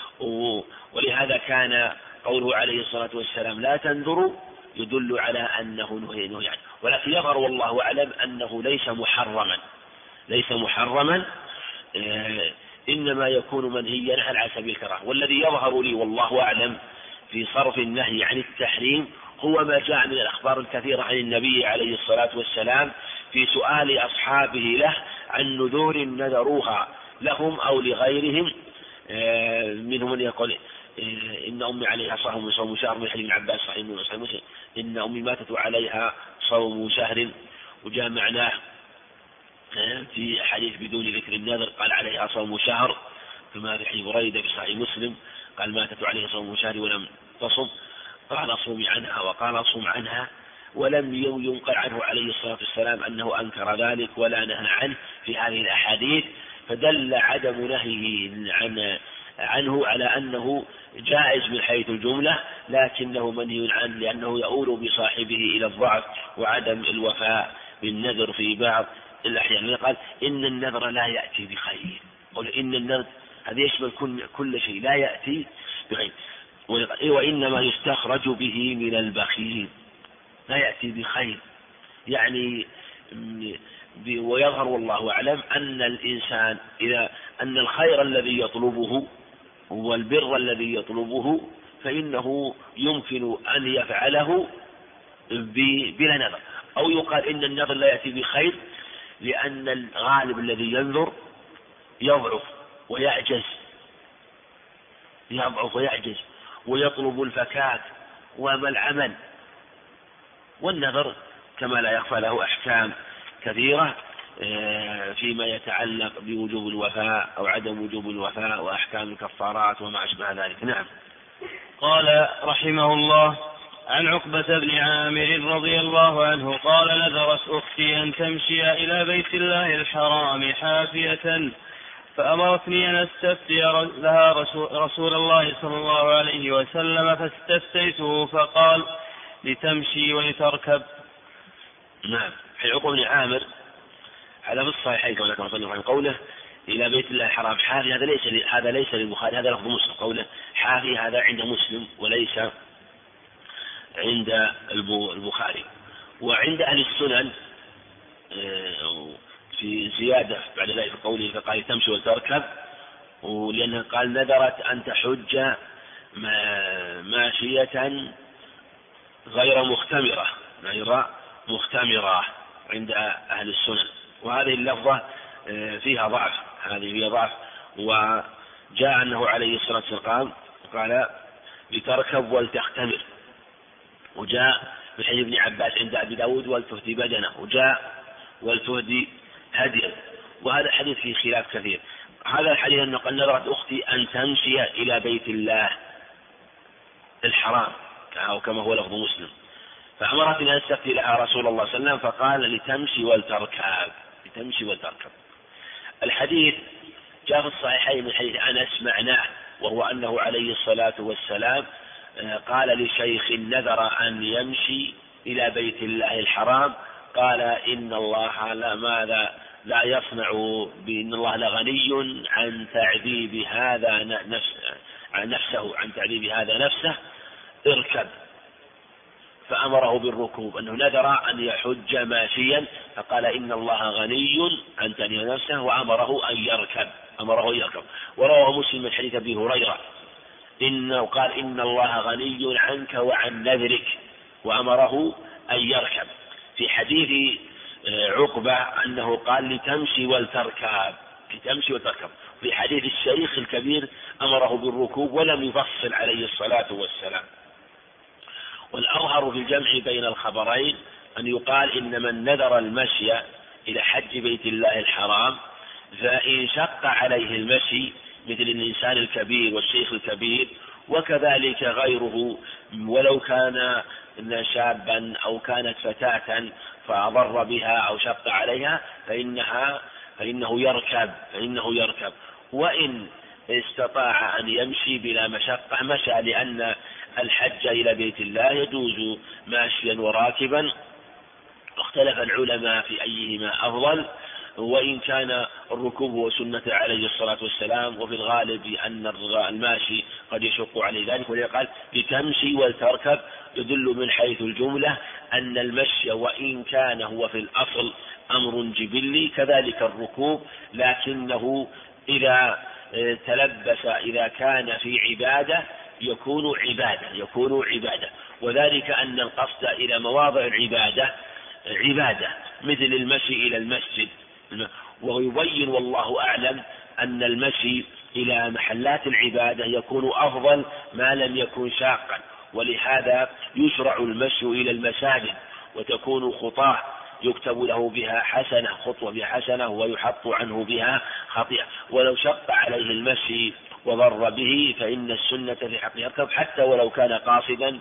S2: ولهذا كان قوله عليه الصلاة والسلام لا تنذروا يدل على أنه نهي عنه، ولكن يظهر والله أعلم أنه ليس محرما، إنما يكون منهيا على سبيل الكراهة. والذي يظهر لي والله أعلم في صرف النهي عن التحريم هو ما جاء من الأخبار الكثيرة عن النبي عليه الصلاة والسلام في سؤال أصحابه له عن نذور نذروها لهم أو لغيرهم، منهم من يقول إن أمي عليها صوم شهر، من حديث ابن عباس صحيح مسلم، إن أمي ماتت عليها صوم شهر، وجاء معناه في حديث بدون ذكر النذر قال عليها صوم شهر، كما في حديث بريدة في صحيح مسلم قال ماتت عليها صوم شهر ولم تصم، قال صومي عنها وقال صوم عنها، ولم ينقل عنه عليه الصلاة والسلام أنه أنكر ذلك ولا نهى عنه في هذه الأحاديث، فدل عدم نهيه عنه على أنه جائز من حيث الجملة، لكنه منهي عنه لأنه يؤول بصاحبه إلى الضعف وعدم الوفاء بالنذر في بعض الأحيان. قال إن النذر لا يأتي بخير، قل إن النذر هذا يشمل كل شيء لا يأتي بخير، وإنما يستخرج به من البخيل، لا يأتي بخير يعني. ويظهر والله أعلم أن الإنسان أن الخير الذي يطلبه والبر الذي يطلبه فإنه يمكن أن يفعله بلا نذر، أو يقال إن النذر لا يأتي بخير لأن الغالب الذي ينذر يضعف ويعجز ويطلب الفكاك وما العمل، والنذر كما لا يخفى له أحكام كثيرة فيما يتعلق بوجوب الوفاء أو عدم وجوب الوفاء وأحكام الكفارات وما أشبه ذلك. نعم.
S1: قال رحمه الله عن عقبة بن عامر رضي الله عنه قال نذرت أختي أن تمشي إلى بيت الله الحرام حافية، فأمرتني أن أستفتي لها رسول الله صلى الله عليه وسلم، فاستفتيته فقال لتمشي ولتركب.
S2: نعم. في عقبة بن عامر على الصحيحين كما ذكر صلى الله عليه وسلم قوله إلى بيت الله الحرام حافي، هذا ليس للبخاري، هذا لفظ مسلم، قوله حافي هذا عند مسلم وليس عند البخاري. وعند أهل السنن في زيادة بعد ذلك في قوله فقال تمشي وتركب، ولأنه قال نذرت أن تحج ماشية غير مختمرة عند أهل السنن، وهذه اللفظة فيها ضعف، وجاء أنه عليه الصلاة والسلام قال لتركب ولتختمر، وجاء في حديث ابن عباس عند أبي داود ولتهدي بدنه، وجاء ولتهدي هديا، وهذا الحديث فيه خلاف كثير. هذا الحديث أنه قال نذرت أختي أن تمشي إلى بيت الله الحرام، أو كما هو لفظ مسلم. فأمرتني أن أستفتي لها رسول الله صلى الله عليه وسلم فقال لتمشي ولتركب، لتمشي ولتركب. الحديث جاء في الصحيحين من حديث أنس معناه، وهو أنه عليه الصلاة والسلام قال لشيخ نذر أن يمشي إلى بيت الله الحرام، قال إن الله لا يصنع بإن الله لغني عن تعذيب هذا نفسه اركب. فأمره بالركوب، أنه نذر أن يحج ماشيا، فقال إن الله غني عن تعذيب نفسه وأمره أن يركب. ورواه مسلم من حديث أبي هريرة قال إن الله غني عنك وعن نذرك وأمره أن يركب. في حديث عقبة أنه قال لتمشي ولتركب. في حديث الشيخ الكبير أمره بالركوب ولم يفصل عليه الصلاة والسلام. والأظهر في الجمع بين الخبرين أن يقال إن من نذر المشي إلى حج بيت الله الحرام فإن شق عليه المشي مثل الإنسان الكبير والشيخ الكبير وكذلك غيره ولو كان شابا أو كانت فتاة فأضر بها أو شق عليها فإنه يركب. وإن استطاع أن يمشي بلا مشقة مشى، لأن الحج إلى بيت الله يجوز ماشيا وراكبا، واختلف العلماء في أيهما أفضل، وإن كان الركوب هو سنة عليه الصلاة والسلام، وفي الغالب أن الماشي قد يشق عليه ذلك. ولقال لتمشي ولتركب يدل من حيث الجملة أن المشي وإن كان هو في الأصل أمر جبلي كذلك الركوب، لكنه إذا تلبس إذا كان في عبادة يكون عبادة، وذلك أن القصد إلى مواضع العبادة عبادة مثل المشي إلى المسجد. ويبين والله أعلم أن المشي إلى محلات العبادة يكون أفضل ما لم يكن شاقا، ولهذا يشرع المشي إلى المساجد وتكون خطاه يكتب له بها حسنة، خطوة بها حسنة ويحط عنه بها خطيئة. ولو شق عليه المشي وضر به فإن السنة في حقه يركب حتى ولو كان قاصدا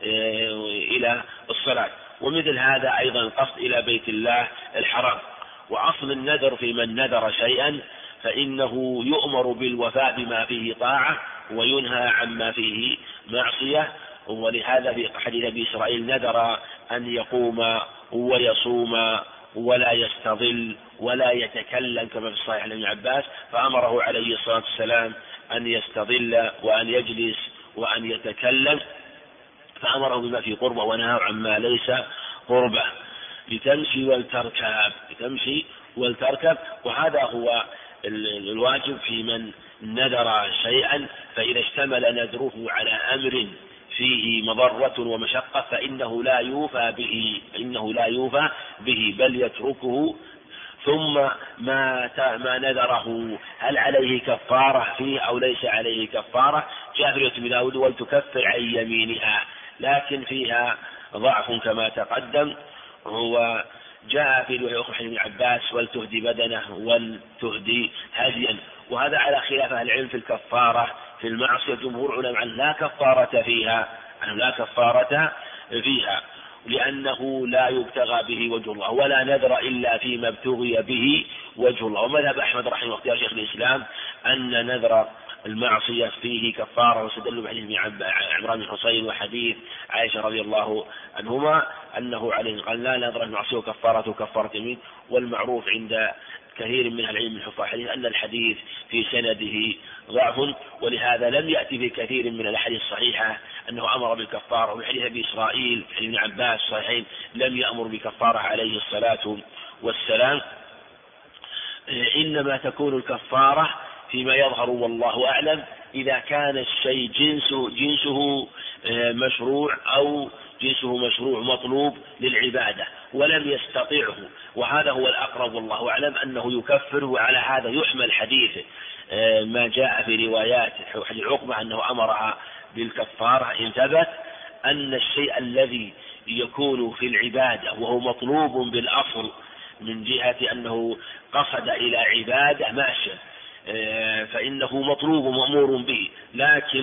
S2: إلى الصلاة. ومثل هذا أيضا القصد إلى بيت الله الحرام. وأصل النذر في من نذر شيئا فإنه يؤمر بالوفاء بما فيه طاعة وينهى عما فيه معصية. ولهذا في حديث أبي إسرائيل نذر أن يقوم ويصوم ولا يستظل ولا يتكلم كما في الصحيح عن ابن عباس، فأمره عليه الصلاة والسلام أن يستظل وأن يجلس وأن يتكلم، فأمره بما فيه قربة ونهى عما ليس قربة. لتمشي ولتركب. وهذا هو الواجب في من نذر شيئا، فإذا اشتمل نذره على أمر فيه مضرة ومشقة فإنه لا يوفى به بل يتركه. ثم ما نذره هل عليه كفارة فيه أو ليس عليه كفارة؟ جاء في ابن داود ولتكفر عن يمينها، لكن فيها ضعف كما تقدم. هو جاء في رواية أخرى ابن عباس ولتهدي بدنه ولتهدي هديا. وهذا على خلاف أهل العلم في الكفارة في المعصية. جمهور علماء لا كفارة فيها لأنه لا يبتغى به وجه الله ولا نذر إلا فيما ابتغي به وجه الله. ومذهب أحمد رحمه الله واختيار شيخ الإسلام أن نذر المعصية فيه كفارة، واستدلوا بحديث عمران بن حصين وحديث عائشة رضي الله عنهما أنه عليه قال لا نذر المعصية كفارة يمين. والمعروف عند كثير من العلم من حفاظ الحديث أن الحديث في سنده ضعف، ولهذا لم يأتي في كثير من الأحاديث الصحيحة أنه أمر بالكفارة. وفي حديث أبي إسرائيل حديث ابن عباس صحيحين لم يأمر بكفارة عليه الصلاة والسلام. إنما تكون الكفارة فيما يظهر والله أعلم إذا كان الشيء جنسه مشروع أو جنسه مشروع مطلوب للعبادة ولم يستطيعه، وهذا هو الأقرب والله أعلم أنه يكفر. وعلى هذا يحمل حديث ما جاء في روايات حديث عقبة أنه أمرها بالكفارة إن ثبت أن الشيء الذي يكون في العبادة وهو مطلوب بالأصل من جهة أنه قصد إلى عبادة ماشية فإنه مطلوب مأمور به، لكن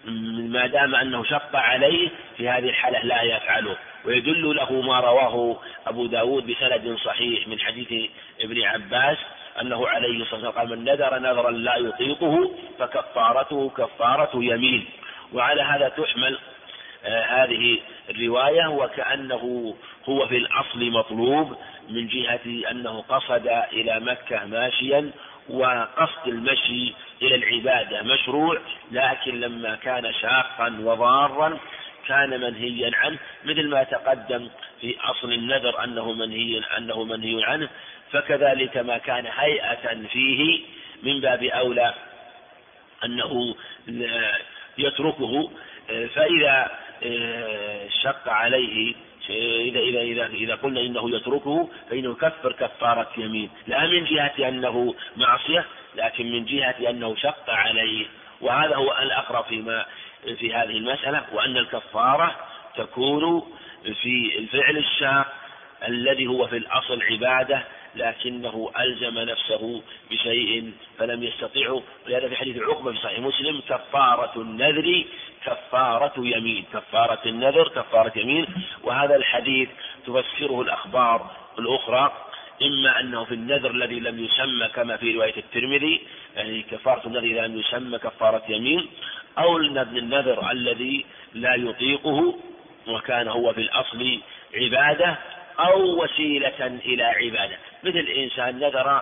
S2: ما دام أنه شق عليه في هذه الحالة لا يفعله. ويدل له ما رواه أبو داود بسند صحيح من حديث ابن عباس أنه عليه الصلاة والسلام قال: من نذر نذرا لا يطيقه فكفارته كفارة يمين. وعلى هذا تحمل هذه الرواية، وكأنه هو في الأصل مطلوب من جهة أنه قصد إلى مكة ماشيا، وقصد المشي إلى العبادة مشروع، لكن لما كان شاقا وضارا كان منهيا عنه، مثل ما تقدم في أصل النذر أنه منهي عنه، فكذلك ما كان هيئة فيه من باب أولى أنه يتركه. فإذا شق عليه، إذا قلنا إنه يتركه فإنه يكفر كفارة يمين، لا من جهة أنه معصية، لكن من جهة أنه شق عليه. وهذا هو الأقرب في هذه المسألة، وأن الكفارة تكون في الفعل الشاق الذي هو في الأصل عبادة، لكنه ألزم نفسه بشيء فلم يستطيعه. ولهذا في حديث عقبة في صحيح مسلم: كفارة النذر كفارة يمين. كفارة النذر كفارة يمين. وهذا الحديث تفسره الأخبار الأخرى، إما أنه في النذر الذي لم يسمى كما في رواية الترمذي، يعني كفارة النذر إذا لم يسمى كفارة يمين، أو النذر الذي لا يطيقه وكان هو في الأصل عبادة أو وسيلة إلى عبادة، مثل إنسان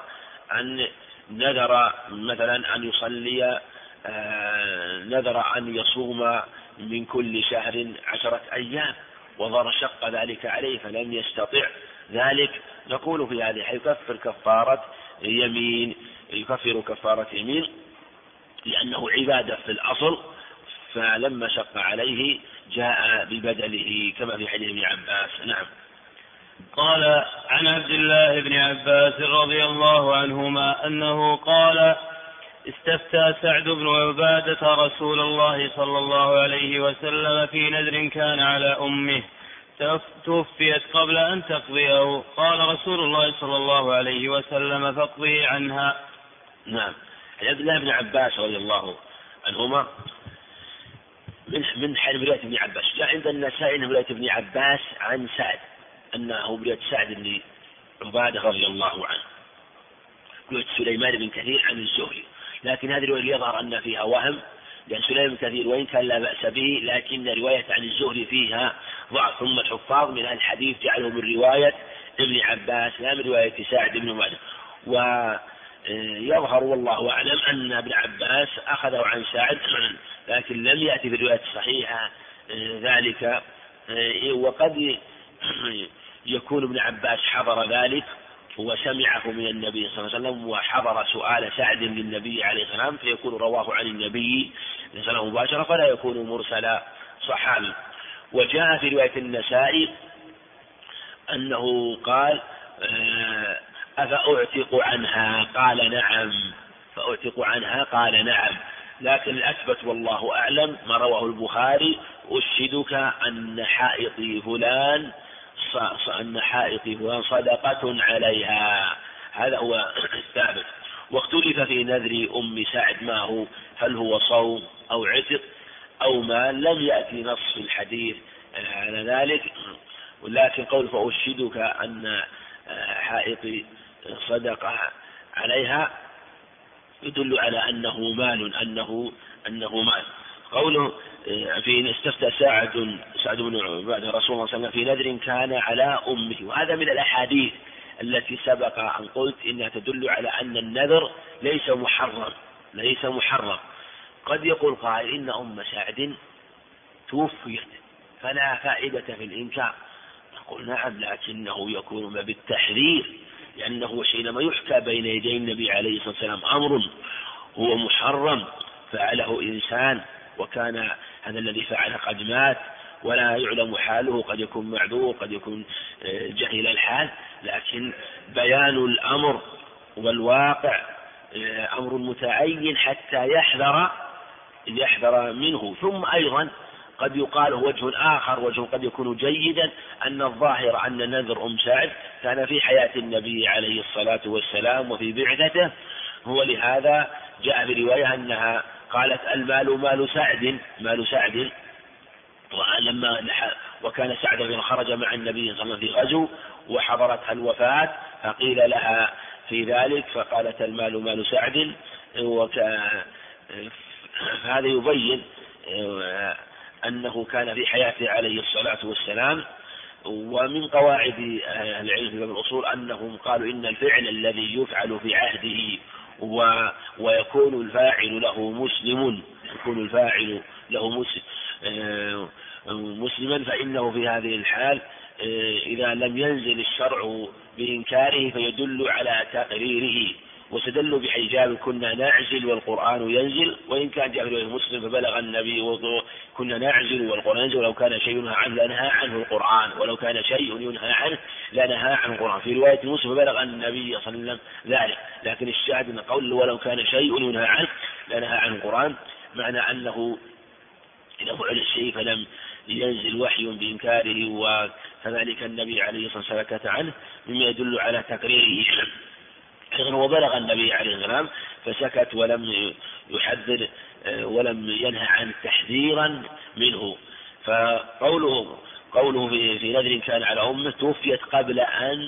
S2: نذر مثلا أن يصلي، نذر أن يصوم من كل شهر 10 أيام وظهر شق ذلك عليه فلم يستطع ذلك، نقول في هذه يكفر كفارة يمين، يكفر كفارة يمين لأنه عبادة في الأصل، فلما شق عليه جاء ببدله كما في حديث ابن عباس. نعم.
S1: قال: عن عبد الله بن عباس رضي الله عنهما أنه قال: استفتى سعد بن عبادة رسول الله صلى الله عليه وسلم في نذر كان على أمه توفيت قبل أن تقضيه، قال رسول الله صلى الله عليه وسلم: فاقضه عنها.
S2: نعم. عبد الله بن عباس رضي الله عنهما من رواية ابن عباس، جاء عند النسائي من رواية ابن عباس عن سعد أنه رواية سعد بن عبادة رضي الله عنه، رواية سليمان بن كثير عن الزهري، لكن هذه الرواية يظهر أن فيها وهم، لأن سليمان بن كثير وإن كان لا بأس به لكن رواية عن الزهري فيها ضعف، ثم الحفاظ من الحديث جعله من رواية ابن عباس لا من رواية سعد بن عبادة. ويظهر والله أعلم أن ابن عباس أخذه عن سعد، لكن لم يأتي في الرواية الصحيحة ذلك، وقد يكون ابن عباس حضر ذلك وسمعه من النبي صلى الله عليه وسلم وحضر سؤال سعد للنبي عليه الصلاة والسلام، فيكون رواه عن النبي صلى الله عليه وسلم مباشرة، فلا يكون مرسل صحابي. وجاء في رواية النسائي أنه قال: أفأعتق عنها؟ قال: نعم. فأعتق عنها؟ قال: نعم. لكن الأثبت والله أعلم ما رواه البخاري: أشهدك أن حائطي فلان صدقة عليها. هذا هو الثابت. واختلف في نذر أم سعد ما هو، هل هو صوم أو عتق أو مال، لم يأتي نص في الحديث على ذلك، ولكن قول فأشهدك أن حائطي صدقة عليها يدل على أنه مال، أنه مال. قوله في استفتى سعد بن عبادة رسول الله صلى الله عليه وسلم في نذر كان على أمه، وهذا من الأحاديث التي سبق أن قلت إنها تدل على أن النذر ليس محرم. قد يقول قائل: إن أم سعد توفيت فلا فائدة في الإنكار، نقول: نعم، لكنه يكون بالتحذير، لأنه حينما يحكى بين يدي النبي عليه الصلاة والسلام أمر هو محرم فعله إنسان، وكان هذا الذي فعله قد مات ولا يعلم حاله، قد يكون معذور، قد يكون جهل الحال، لكن بيان الأمر والواقع أمر متعين حتى يحذر منه. ثم أيضا قد يقال وجه آخر، وجه قد يكون جيدا، أن الظاهر أن نذر أم سعد كان في حياة النبي عليه الصلاة والسلام وفي بعثته، هو لهذا جاء في رواية أنها قالت المال مال سعد وكان سعد بن خرج مع النبي صلى الله عليه وسلم في غزو وحضرتها الوفاة فقيل لها في ذلك فقالت المال مال سعد. هذا يبين أنه كان في حياته عليه الصلاة والسلام. ومن قواعد العلم في الأصول أنهم قالوا إن الفعل الذي يفعل في عهده ويكون الفاعل له مسلما فإنه في هذه الحال إذا لم ينزل الشرع بإنكاره فيدل على تقريره. واستدلوا بحجاب كنا نعزل والقرآن ينزل، وإن كان جاء في مسلم فبلغ النبي كنا نعزل والقرآن ينزل ولو كان شيء ينهى عنه لنهى عنه القرآن، ولو كان شيء ينهى عنه لنهى عنه القرآن. في رواية مسلم فبلغ النبي صلى الله عليه وسلم ذلك، لكن الشاهد أن قول ولو كان شيء ينهى عنه لنهى عنه القرآن معنى أنه إذا فعل الشيء فلم ينزل وحي بإنكاره وكذلك النبي عليه الصلاة والسلام سكت عنه مما يدل على تقريره. أيضا وبلغ النبي عليه السلام فسكت ولم يحذر ولم ينهى عن تحذيرا منه. فقوله في نذر كان على أمه توفيت قبل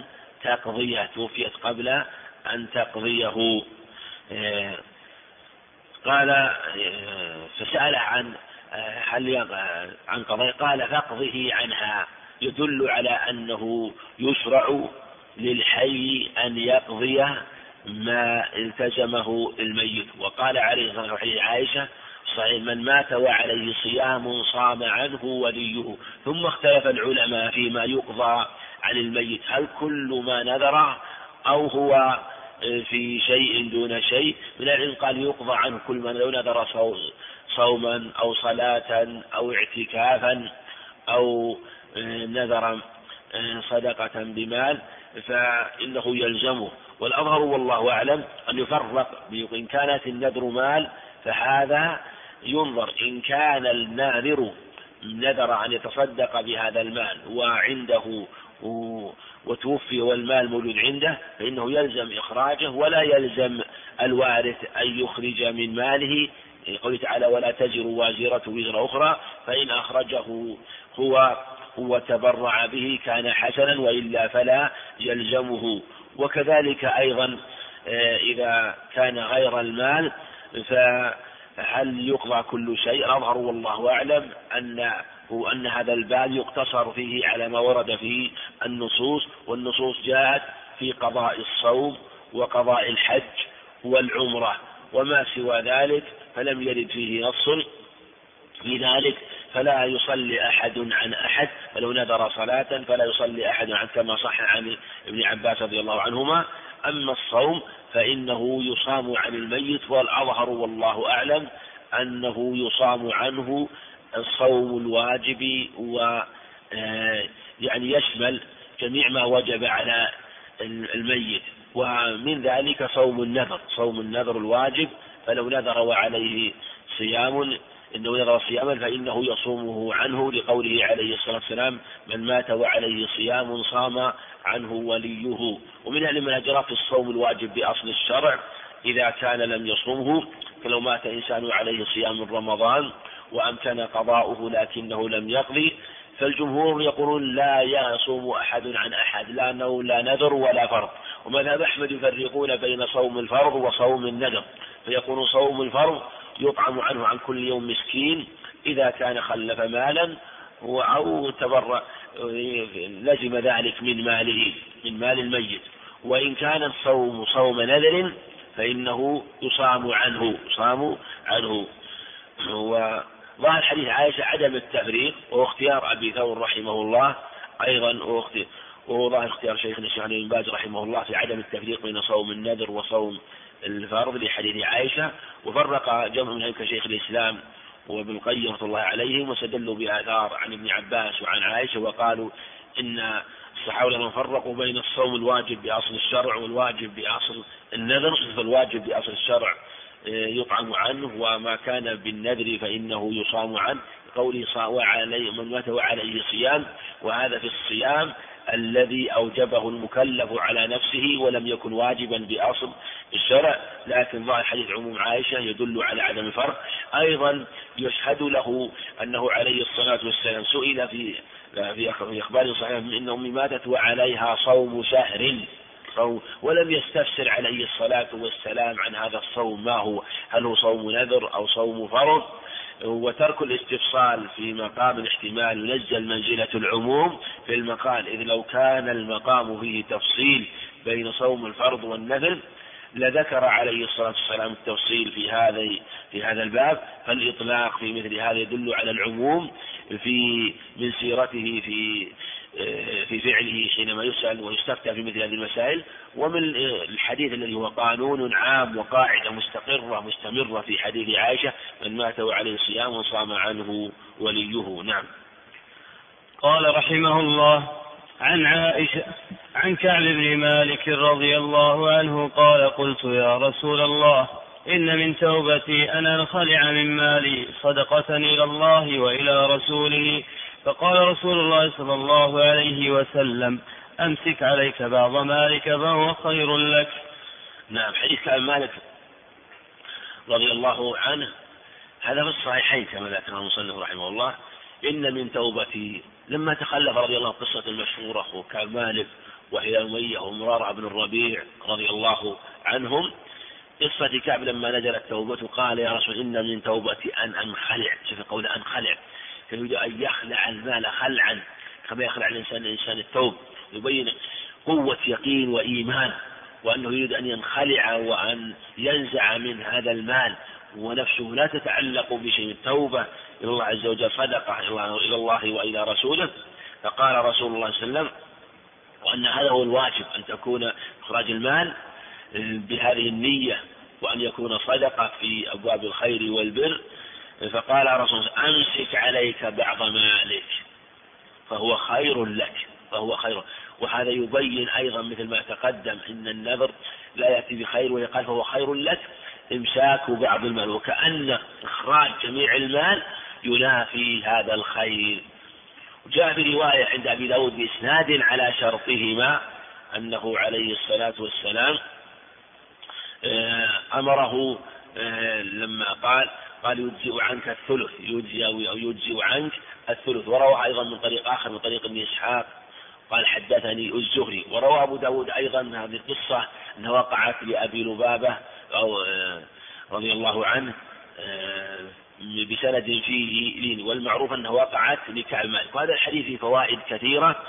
S2: أن تقضيه. قال فسأل عن قضاء قال فاقضه عنها، يدل على أنه يشرع للحي أن يقضي ما التزمه الميت. وقال عليه الصلاة والسلام عائشة صحيح من مات وعليه صيام صام عنه وليه. ثم اختلف العلماء فيما يقضى عن الميت، هل كل ما نذر أو هو في شيء دون شيء. من العلم قال يقضى عنه كل من لو نذر صوما أو صلاة أو اعتكافا أو نذر صدقة بمال فإنه يلزمه. والأظهر والله أعلم أن يفرق إن كانت النذر مال فهذا ينظر، إن كان الناذر نذر أن يتصدق بهذا المال وعنده وتوفي والمال موجود عنده فإنه يلزم إخراجه، ولا يلزم الوارث أن يخرج من ماله. قوله تعالى ولا تزر وازرة وزر أخرى، فإن أخرجه هو تبرع به كان حسنا وإلا فلا يلزمه. وكذلك أيضا إذا كان غير المال فهل يقضى كل شيء؟ الأظهر والله أعلم أن هذا الباب يقتصر فيه على ما ورد فيه النصوص، والنصوص جاءت في قضاء الصوم وقضاء الحج والعمرة، وما سوى ذلك فلم يرد فيه نص في ذلك. فلا يصلي أحد عن أحد، ولو نذر صلاة فلا يصلي أحد عن كما صح عن ابن عباس رضي الله عنهما. أما الصوم فإنه يصام عن الميت، والأظهر والله أعلم أنه يصام عنه الصوم الواجب يعني يشمل جميع ما وجب على الميت. ومن ذلك صوم النذر الواجب، فلو نذر وعليه صيام إنه نذر صياما فإنه يصومه عنه، لقوله عليه الصلاة والسلام من مات وعليه صيام صام عنه وليه. ومن أهل من أجرى في الصوم الواجب بأصل الشرع إذا كان لم يصومه، فلو مات إنسان عليه صيام من رمضان وأمكن قضاؤه لكنه لم يقضي، فالجمهور يقولون لا يصوم أحد عن أحد، لا نذر ولا فرض. ومذهب أحمد يفرقون بين صوم الفرض وصوم النذر، فيقول صوم الفرض يطعم عنه عن كل يوم مسكين إذا كان خلف مالا أو لزم ذلك من مال الميت. وإن كان الصوم صوم نذر فإنه يصام عنه. وظاهر حديث عائشة عدم التفريق، واختيار أبي ثور رحمه الله أيضا، وظاهر اختيار شيخنا الشيخ بن باز رحمه الله في عدم التفريق بين صوم النذر وصوم الفرض لحديث عائشة. وفرق جمع من كشيخ الإسلام وابن القيم رحمه الله عليهم، واستدلوا بآثار عن ابن عباس وعن عائشة، وقالوا إن الصحابة لما فرقوا بين الصوم الواجب بأصل الشرع والواجب بأصل النذر، فالواجب بأصل الشرع يطعم عنه، وما كان بالنذر فإنه يصام عنه، قوله من مات وعليه صيام، وهذا في الصيام الذي أوجبه المكلف على نفسه ولم يكن واجبا الشرع، لكن ظاهر حديث عموم عائشة يدل على عدم الفرق. أيضا يشهد له أنه عليه الصلاة والسلام سئل في أخبار صحيحة إن أمي ماتت وعليها صوم شهر، ولم يستفسر عليه الصلاة والسلام عن هذا الصوم ما هو، هل هو صوم نذر أو صوم فرض. وترك الاستفصال في مقام الاحتمال ينزل منزلة العموم في المقال، إذ لو كان المقام فيه تفصيل بين صوم الفرض والنذر لذكر عليه الصلاة والسلام التفصيل في هذا الباب. فالإطلاق في مثل هذا يدل على العموم من سيرته في فعله حينما يسأل ويستفتى في مثل هذه المسائل. ومن الحديث الذي هو قانون عام وقاعدة مستمرة في حديث عائشة: من مات وعليه صيام صام عنه وليه. نعم.
S1: قال رحمه الله: عن عائشة عن كعب بن مالك رضي الله عنه قال: قلت يا رسول الله، إن من توبتي أن أنخلع من مالي صدقة إلى الله وإلى رسوله. فقال رسول الله صلى الله عليه وسلم: أمسك عليك بعض مالك فهو خير لك.
S2: نعم. حديث كعب مالك رضي الله عنه هذا في الصحيحين كما ذكر المصنف رحمه الله: إن من توبتي، لما تخلف رضي الله قصة المشهورة وكعب مالك وهلال أمية ومرارة بن الربيع رضي الله عنهم، قصة كعب لما نزلت توبته قال: يا رسول إن من توبتي أن أنخلع. شوف قول أنخلع، يريد أن يخلع المال خلعا كما يخلع الإنسان الثوب، يبين قوة يقين وإيمان، وأنه يريد أن ينخلع وأن ينزع من هذا المال، ونفسه لا تتعلق بشيء. التوبة إلى الله عز وجل صدقة إلى الله وإلى رسوله. فقال رسول الله صلى الله عليه وسلم: وأن هذا هو الواجب، أن تكون إخراج المال بهذه النية، وأن يكون صدقة في أبواب الخير والبر. فقال رسول الله: أمسك عليك بعض مالك فهو خير لك، فهو خير. وهذا يبين أيضا مثل ما تقدم أن النذر لا يأتي بخير، ويقال فهو خير لك إمساك بعض المال، وكأن إخراج جميع المال ينافي هذا الخير. وجاء في رواية عند أبي داود بإسناد على شرطهما أنه عليه الصلاة والسلام أمره لما قال يجزئ عنك الثلث، يجزئ عنك الثلث. وروى أيضا من طريق آخر من طريق ابن إسحاق قال: حدثني الزهري. وروى أبو داود أيضا هذه القصة أنها وقعت لأبي لبابة رضي الله عنه بسند فيه لين، والمعروف أنها وقعت لكعب مالك. وهذا الحديث فيه فوائد كثيرة.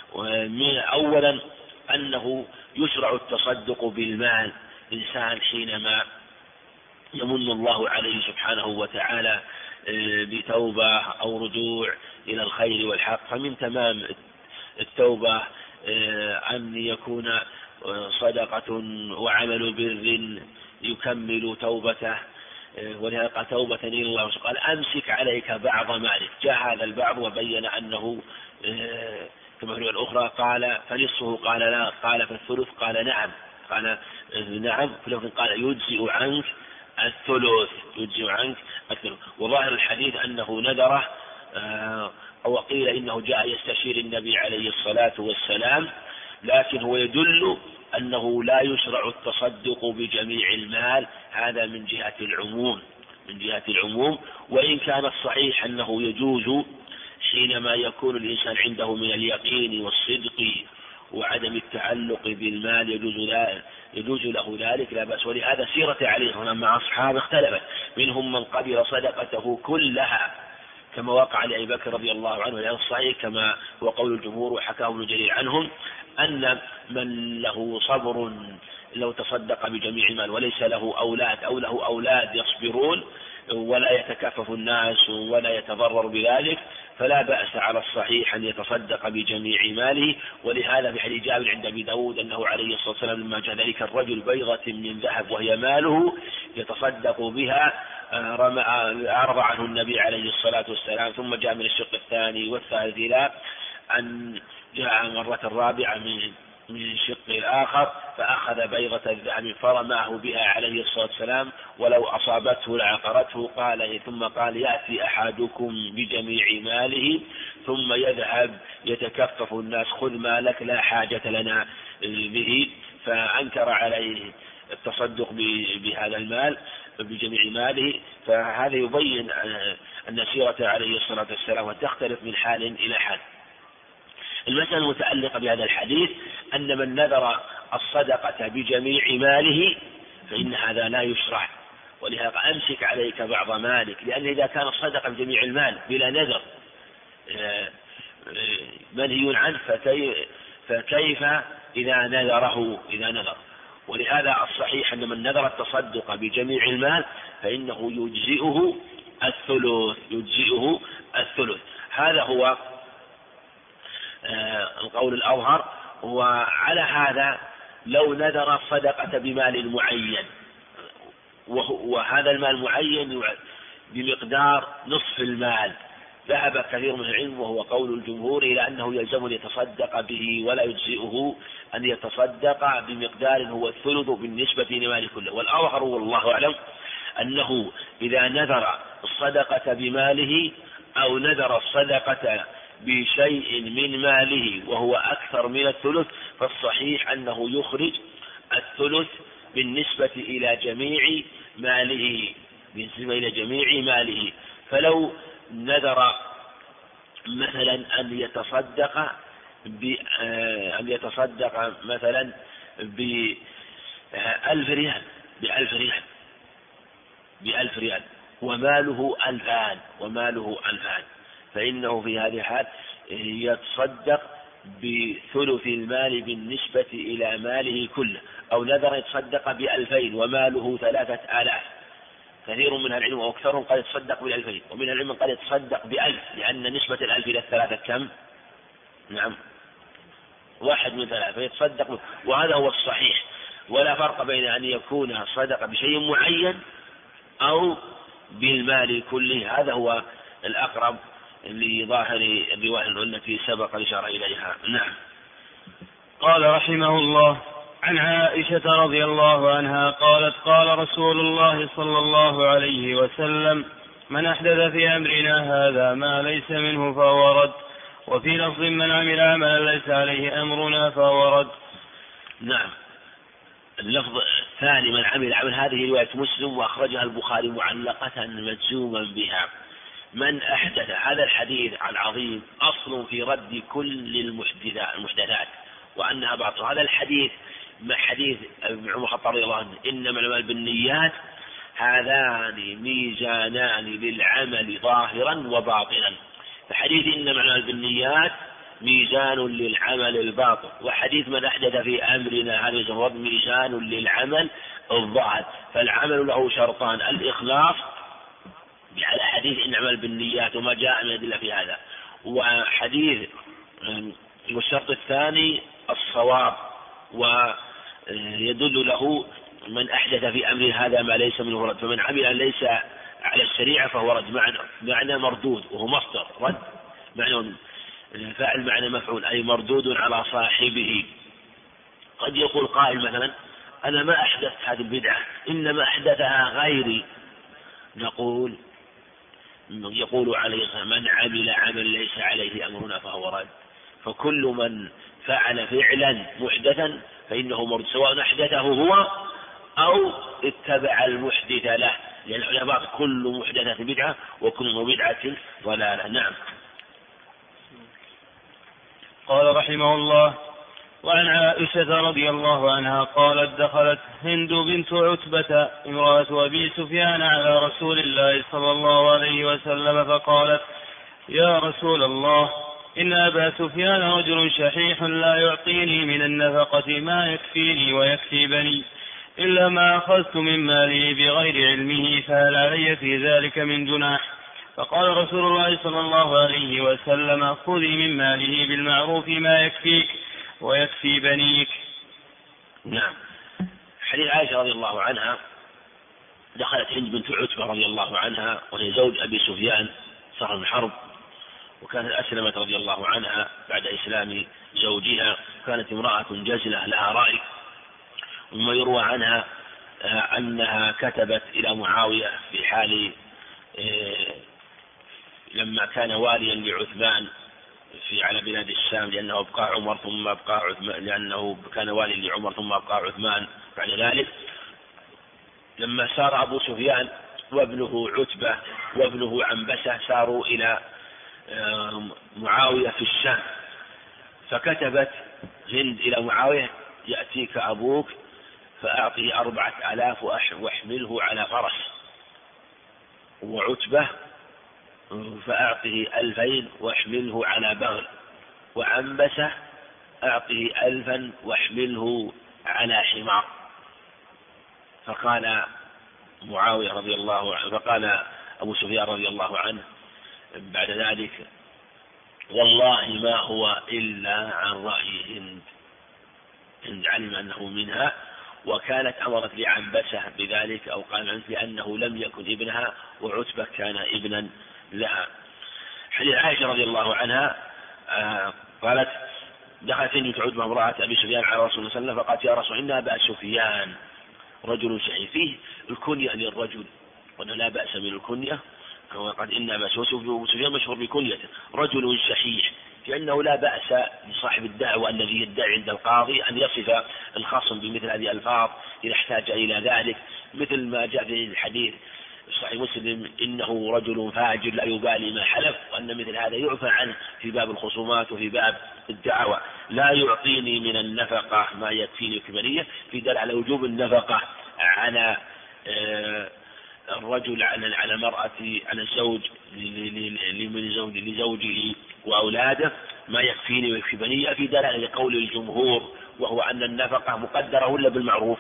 S2: أولا أنه يشرع التصدق بالمال إنسان حينما يمن الله عليه سبحانه وتعالى بتوبة أو رجوع إلى الخير والحق. فمن تمام التوبة أن يكون صدقة وعمل بر يكمل توبته، ولهذا قال: توبة إلى الله. قال: أمسك عليك بعض مالك. جاء هذا البعض وبين أنه كما في الأخرى قال فنصفه، قال لا، قال فالثلث، قال نعم، قال نعم. قال: يجزئ عنك الثلث، يجزئ عنك الثلث. وظاهر الحديث أنه نذره، أو قيل إنه جاء يستشير النبي عليه الصلاة والسلام، لكن هو يدل أنه لا يشرع التصدق بجميع المال، هذا من جهة العموم. وإن كان الصحيح أنه يجوز حينما يكون الإنسان عنده من اليقين والصدق وعدم التعلق بالمال، يجوز له ذلك، لا بأس. ولهذا سيرة عليه الصلاة والسلام مع أصحابه اختلفت، منهم من قبل صدقته كلها كما وقع لأبي بكر رضي الله عنه، لأن الصحيح كما هو قول الجمهور وحكاه ابن جرير عنهم أن من له صبر لو تصدق بجميع المال وليس له أولاد أو له أولاد يصبرون ولا يتكفف الناس ولا يتضرر بذلك، فلا بأس على الصحيح أن يتصدق بجميع ماله. ولهذا في حديث جابر عند أبي داود أنه عليه الصلاة والسلام لما جاء ذلك الرجل بيضة من ذهب وهي ماله يتصدق بها، عرض عنه النبي عليه الصلاة والسلام، ثم جاء من الشق الثاني والثالث إلى أن جاء مرة رابعة من الشق الآخر فأخذ بيضة الذهب فرماه بها عليه الصلاة والسلام، ولو أصابته لعقرته. ثم قال: يأتي أحدكم بجميع ماله ثم يذهب يتكفف الناس، خذ مالك لا حاجة لنا به. فأنكر عليه التصدق بهذا المال بجميع ماله. فهذا يبين أن سيرته عليه الصلاة والسلام تختلف من حال إلى حال. المسألة المتعلقة بهذا الحديث أن من نذر الصدقة بجميع ماله فإن هذا لا يشرع، ولهذا أمسك عليك بعض مالك، لأن إذا كان الصدقة بجميع المال بلا نذر منهي عنه، فكيف إذا نذر؟ ولهذا الصحيح أن من نذر التصدق بجميع المال فإنه يجزئه الثلث. هذا هو القول الأظهر. وعلى هذا لو نذر الصدقة بمال معين، وهذا المال معين بمقدار نصف المال، ذهب كثير من العلم وهو قول الجمهور إلى أنه يلزم أن يتصدق به، ولا يجزئه أن يتصدق بمقدار هو الثلث بالنسبة لمال كله. والأظهر والله أعلم أنه إذا نذر الصدقة بماله أو نذر الصدقة بشيء من ماله وهو أكثر من الثلث، فالصحيح أنه يخرج الثلث بالنسبة إلى جميع ماله. فلو نذر مثلا أن يتصدق مثلا ب1000 ريال وماله 2000، فإنه في هذه الحال يتصدق بثلث المال بالنسبة إلى ماله كله. أو نذر يتصدق ب2000 وماله 3000، كثير من العلم وأكثرهم قد يتصدق ب2000، ومن العلم قد يتصدق ب1000، لأن نسبة 1000 إلى 3 كم؟ نعم 1 من 3، فيتصدق. وهذا هو الصحيح، ولا فرق بين أن يكون صدق بشيء معين أو بالمال كله. هذا هو الأقرب لظاهر الرواية التي سبق الإشارة إليها. نعم.
S1: قال رحمه الله: عن عائشة رضي الله عنها قالت: قال رسول الله صلى الله عليه وسلم: من أحدث في أمرنا هذا ما ليس منه فهو رد، وفي لفظ: من عمل عملا ليس عليه أمرنا فهو رد.
S2: نعم. اللفظ الثاني من عمل عمل، هذه رواية مسلم وأخرجها البخاري معلقة مجزوما بها. من أحدث، هذا الحديث العظيم أصل في رد كل المحدثات وأنها باطلة. هذا الحديث مع حديث ابن عمر الخطاب رضي الله عنه: إنما الأعمال بالنيات، هذان ميزانان للعمل ظاهرا وباطنا. فحديث إنما الأعمال بالنيات ميزان للعمل الباطن، وحديث من أحدث في أمرنا هذا الرد ميزان للعمل الظاهر. فالعمل له شرطان: الإخلاص على حديث إنما الأعمال بالنيات وما جاء من الأدلة في هذا، والشرط الثاني الصواب، ويدل له من أحدث في أمر هذا ما ليس منه رد. فمن عمل ليس على الشريعة فهو رد، معنى مردود، وهو مصدر رد، معنى فاعل معنى مفعول، أي مردود على صاحبه. قد يقول قائل مثلا: أنا ما أحدثت هذه البدعة، إنما أحدثها غيري. يقول عليه: من عمل عمل ليس عليه أمرنا فهو رد. فكل من فعل فعلا محدثا فإنه مرد، سواء أحدثه هو أو اتبع المحدث له، لأن العلماء كل محدثة بدعة وكل بدعة ضلالة. نعم.
S1: قال رحمه الله: وعن عائشة رضي الله عنها قالت: دخلت هند بنت عتبة امرأة أبي سفيان على رسول الله صلى الله عليه وسلم فقالت: يا رسول الله، إن أبا سفيان رجل شحيح لا يعطيني من النفقة ما يكفيني ويكفي بني، إلا ما أخذت من مالي بغير علمه، فهل علي في ذلك من جناح؟ فقال رسول الله صلى الله عليه وسلم: خذي من ماله بالمعروف ما يكفيك ويكفي بنيك.
S2: نعم. حديث عائشة رضي الله عنها: دخلت هند بنت عتبة رضي الله عنها، وهي زوج أبي سفيان صاحب الحرب، وكانت أسلمت رضي الله عنها بعد إسلام زوجها، كانت امرأة جزلة لها رأي. وما يروى عنها أنها كتبت إلى معاوية في حال لما كان واليا لعثمان على بلاد الشام، لأنه أبقى عمر ثم أبقى عثمان، لأنه كان واليا لعمر ثم أبقى عثمان بعد ذلك. لما سار أبو سفيان وابنه عتبة وابنه عنبسة ساروا إلى معاوية في الشام، فكتبت هند إلى معاوية: يأتيك أبوك فأعطه 4000 واحمله على فرس، وعتبة فأعطه 2000 واحمله على بغل، وعنبسة أعطه 1000 واحمله على حمار. فقال معاوية رضي الله عنه، فقال أبو سفيان رضي الله عنه بعد ذلك: والله ما هو إلا عن رأي هند علم أنه منها، وكانت أمرت لعنبسة بذلك أو قال لأنه لم يكن ابنها وعتبة كان ابنا لها. حديث عائشة رضي الله عنها قالت: دخلت هند عتبة امرأة أبي سفيان على رسول الله صلى الله عليه وسلم فقالت: يا رسول إن أبا سفيان رجل شحيح. فيه الكنية للرجل وأنه لا بأس من الكنية، وقد إن أبا سفيان مشهور بكنيته رجل شحيح، لأنه لا بأس لصاحب الدعوة الذي يدعي عند القاضي أن يصف الخصم بمثل هذه الألفاظ إذا احتاج إلى ذلك، مثل ما جاء في الحديث صحيح مسلم: إنه رجل فاجر لا يبالي ما حلف، وأن مثل هذا يعفى عنه في باب الخصومات وفي باب الدعوة. لا يعطيني من النفقة ما يكفيني كبرية، في دل على وجوب النفقة على الرجل على المرأة على الزوج لزوجه وأولاده ما يكفيني ويكفي بنية، في دلالة لقول الجمهور وهو أن النفقة مقدرة ولا بالمعروف؟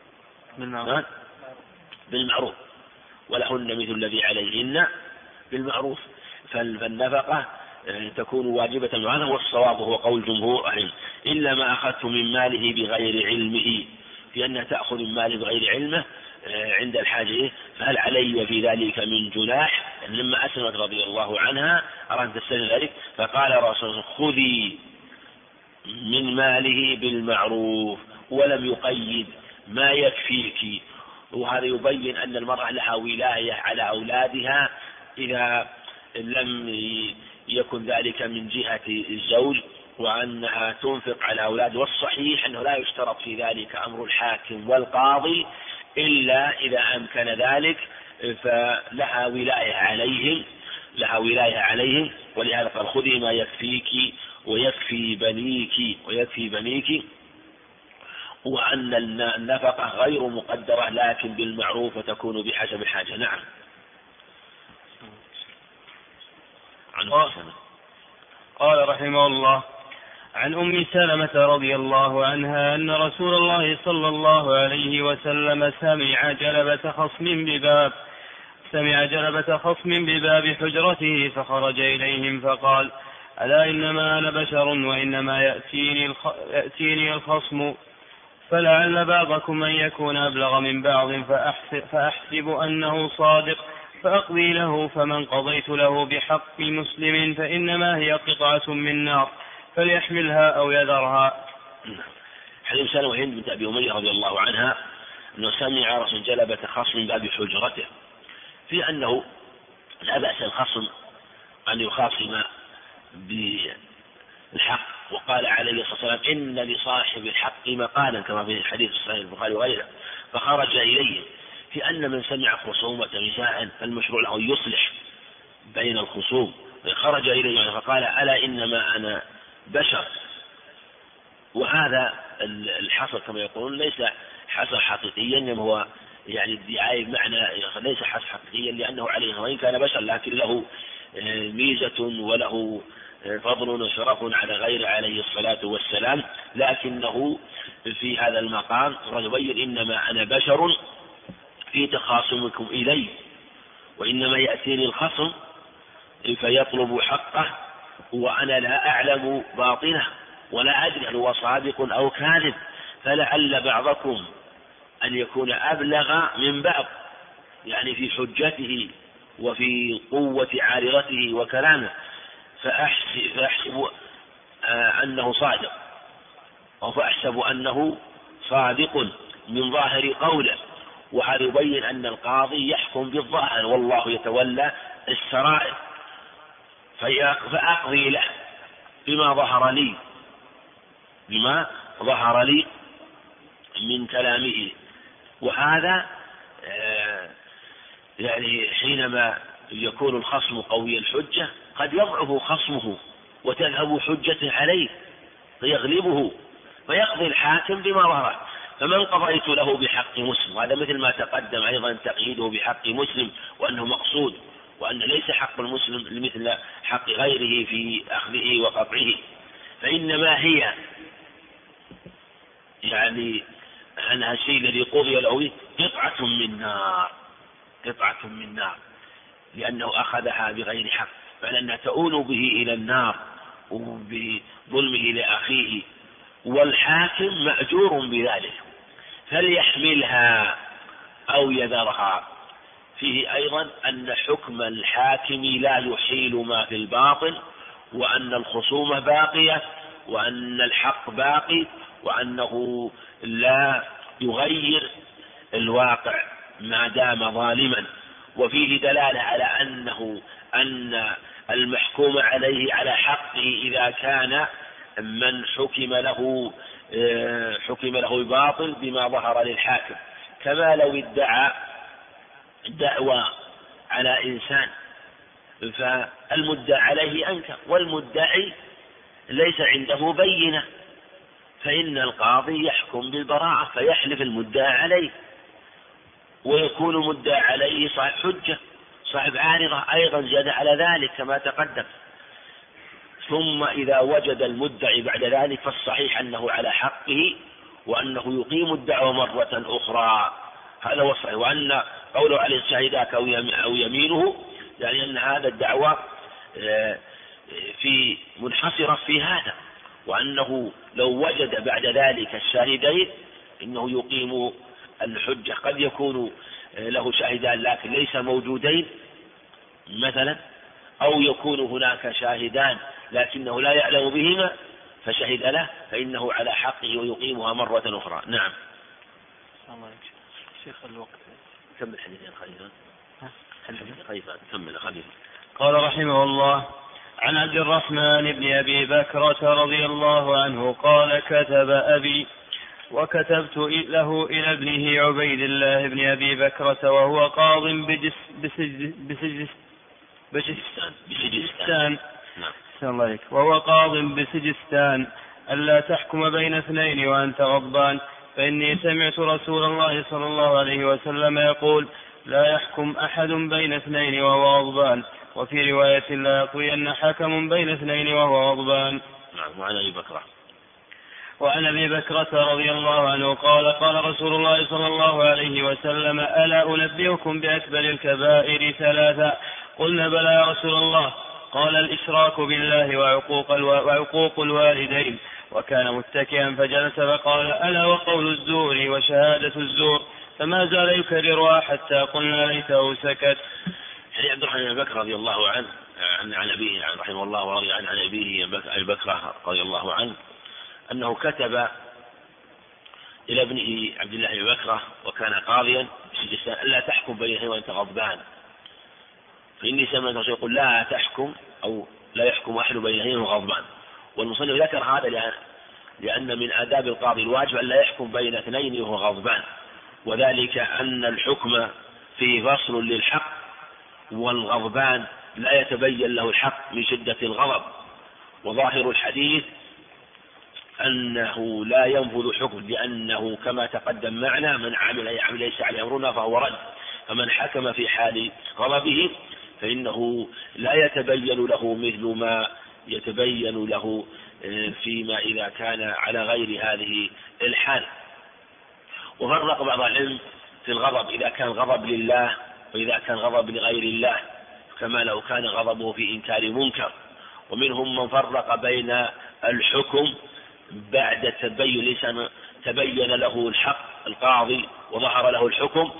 S2: بالمعروف، ولهن مثل الذي عليهن بالمعروف، فالنفقة تكون واجبة معنا، والصواب هو قول جمهور أهل إلا ما أخذت من ماله بغير علمه، لأنها تأخذ من ماله بغير علمه عند الحاجة، فهل علي في ذلك من جناح؟ لما أسلمت رضي الله عنها أراد تستلم ذلك، فقال رسول الله: خذي من ماله بالمعروف، ولم يقيد ما يكفيك. وهذا يبين أن المرأة لها ولاية على أولادها إذا لم يكن ذلك من جهة الزوج، وأنها تنفق على أولاد. والصحيح أنه لا يشترط في ذلك أمر الحاكم والقاضي إلا إذا أمكن ذلك، فلها ولاية عليهم، ولهذا قال: خذي ما يكفيك ويكفي بنيك، وأن النفقة غير مقدرة لكن بالمعروف وتكون بحسب الحاجة. نعم.
S1: قال رحمه الله: عن أم سلمة رضي الله عنها أن رسول الله صلى الله عليه وسلم سمع جلبة خصم بباب حجرته، فخرج إليهم فقال: ألا إنما أنا بشر وإنما يأتيني الخصم، فلعل بعضكم أن يكون أبلغ من بعض، فأحسب أنه صادق فأقضي له، فمن قضيت له بحق مسلم فإنما هي قطعة من نار، فليحملها أو يذرها.
S2: حديث سلمة هند بنت أبي أمية رضي الله عنها أنه سمع رسول جلبة خصم من باب حجرته، في أنه لا بأس الخصم أن يخاصم بالحق، وقال عليه الصلاة والسلام: إن لصاحب الحق مقالا، كما في الحديث الصحيح البخاري وغيره. فخرج إليه، في أن من سمع خصومة نساء فالمشروع له يصلح بين الخصوم، خرج إليه فقال: ألا إنما أنا بشر. وهذا الحصر كما يقولون ليس حصر حقيقيا، إنما هو يعني ادعاء بمعنى ليس حصر حقيقيا، لأنه عليه وإن كان بشر لكن له ميزة وله فضل وشرف على غير عليه الصلاة والسلام، لكنه في هذا المقام يبين: إنما أنا بشر في تخاصمكم إلي، وإنما يأتيني الخصم فيطلب حقه وأنا لا أعلم باطنه ولا أدري هل هو صادق أو كاذب، فلعل بعضكم أن يكون أبلغ من بعض، يعني في حجته وفي قوة عارضته وكلامه، فأحسب أنه صادق، أو فأحسب أنه صادق من ظاهر قوله. وهذا يبين أن القاضي يحكم بالظاهر والله يتولى السرائر، فأقضي له بما ظهر لي من كلامه. وهذا يعني حينما يكون الخصم قوي الحجة قد يضعف خصمه وتذهب حجته عليه فيغلبه فيقضي الحاكم بما ظهر. فمن قضيت له بحق مسلم، وهذا مثل ما تقدم أيضا تقييده بحق مسلم وأنه مقصود، وأن ليس حق المسلم مثل حق غيره في أخذه وقطعه، فإنما هي يعني أنها الشيء الذي قضي له قطعة من نار لأنه أخذها بغير حق، فلأنها تؤول به إلى النار وبظلمه لأخيه، والحاكم مأجور بذلك فليحملها أو يذرها. فيه أيضا أن حكم الحاكم لا يحيل ما في الباطل، وأن الخصومة باقية، وأن الحق باقي، وأنه لا يغير الواقع ما دام ظالما. وفيه دلالة على أن المحكوم عليه على حقه إذا كان من حكم له باطل بما ظهر للحاكم، كما لو ادعى دعوى على إنسان فالمدعى عليه أنكر والمدعي ليس عنده بينة، فإن القاضي يحكم بالبراءة فيحلف المدعى عليه، ويكون مدعى عليه صاحب حجة صاحب عارضة أيضا زاد على ذلك كما تقدم. ثم إذا وجد المدعي بعد ذلك فالصحيح أنه على حقه وأنه يقيم الدعوة مرة أخرى، هذا هو الصحيح. وأن قوله عليه شهداك أو يمينه يعني أن هذا الدعوة في منحصرة في هذا، وأنه لو وجد بعد ذلك الشاهدين إنه يقيم الحجة. قد يكون له شاهدان لكن ليس موجودين مثلا، أو يكون هناك شاهدان لكنه لا يعلم بهما فشهد له، فإنه على حقه ويقيمها مرة أخرى. نعم.
S3: شيخ الوقت
S2: كمل حديثين خليفة كمل خليفة.
S1: قال رحمه الله: عن عبد الرحمن بن أبي بكرة رضي الله عنه قال: كتب أبي وكتبت له إلى ابنه عبيد الله بن أبي بكرة وهو قاض بسجستان وهو قاض بسجستان ألا تحكم بين اثنين وأنت غضبان، فإني سمعت رسول الله صلى الله عليه وسلم يقول: لا يحكم أحد بين اثنين وهو غضبان. وفي رواية: لا يقضين حكم بين اثنين وهو غضبان. وعن أبي بكرة رضي الله عنه قال: قال رسول الله صلى الله عليه وسلم: ألا أنبئكم بأكبر الكبائر 3؟ قلنا: بلى يا رسول الله. قال: الإشراك بالله وعقوق الوالدين. وكان متكئا فجلس فقال: ألا وقول الزور وشهادة الزور. فما زال يكررها حتى قلنا ليته سكت.
S2: يعني عبد الرحمن بن بكر رضي الله عنه عن أبيه رحمه الله ورضي عن أبيه أبي بكر رضي الله عنه أنه كتب إلى ابنه عبد الله بن بكرة وكان قاضيا بسجستان: ألا تحكم بينهم وأنت غضبان، فإني سمعت الرسول يقول: لا تحكم أو لا يحكم أحد بينهم غضبان. والمصنف ذكر هذا لأن من آداب القاضي الواجب أن لا يحكم بين اثنين وهو غضبان، وذلك أن الحكم فيه فصل للحق، والغضبان لا يتبين له الحق من شدة الغضب. وظاهر الحديث أنه لا ينفذ حكم، لأنه كما تقدم معنا: من عمل ليس عليه أمرنا فهو رد. فمن حكم في حال غضبه فإنه لا يتبين له مثل ما يتبين له فيما إذا كان على غير هذه الحال. وفرق بعض العلم في الغضب إذا كان غضب لله وإذا كان غضب لغير الله، كما لو كان غضبه في إنكار منكر. ومنهم من فرق بين الحكم بعد تبين له الحق القاضي وظهر له الحكم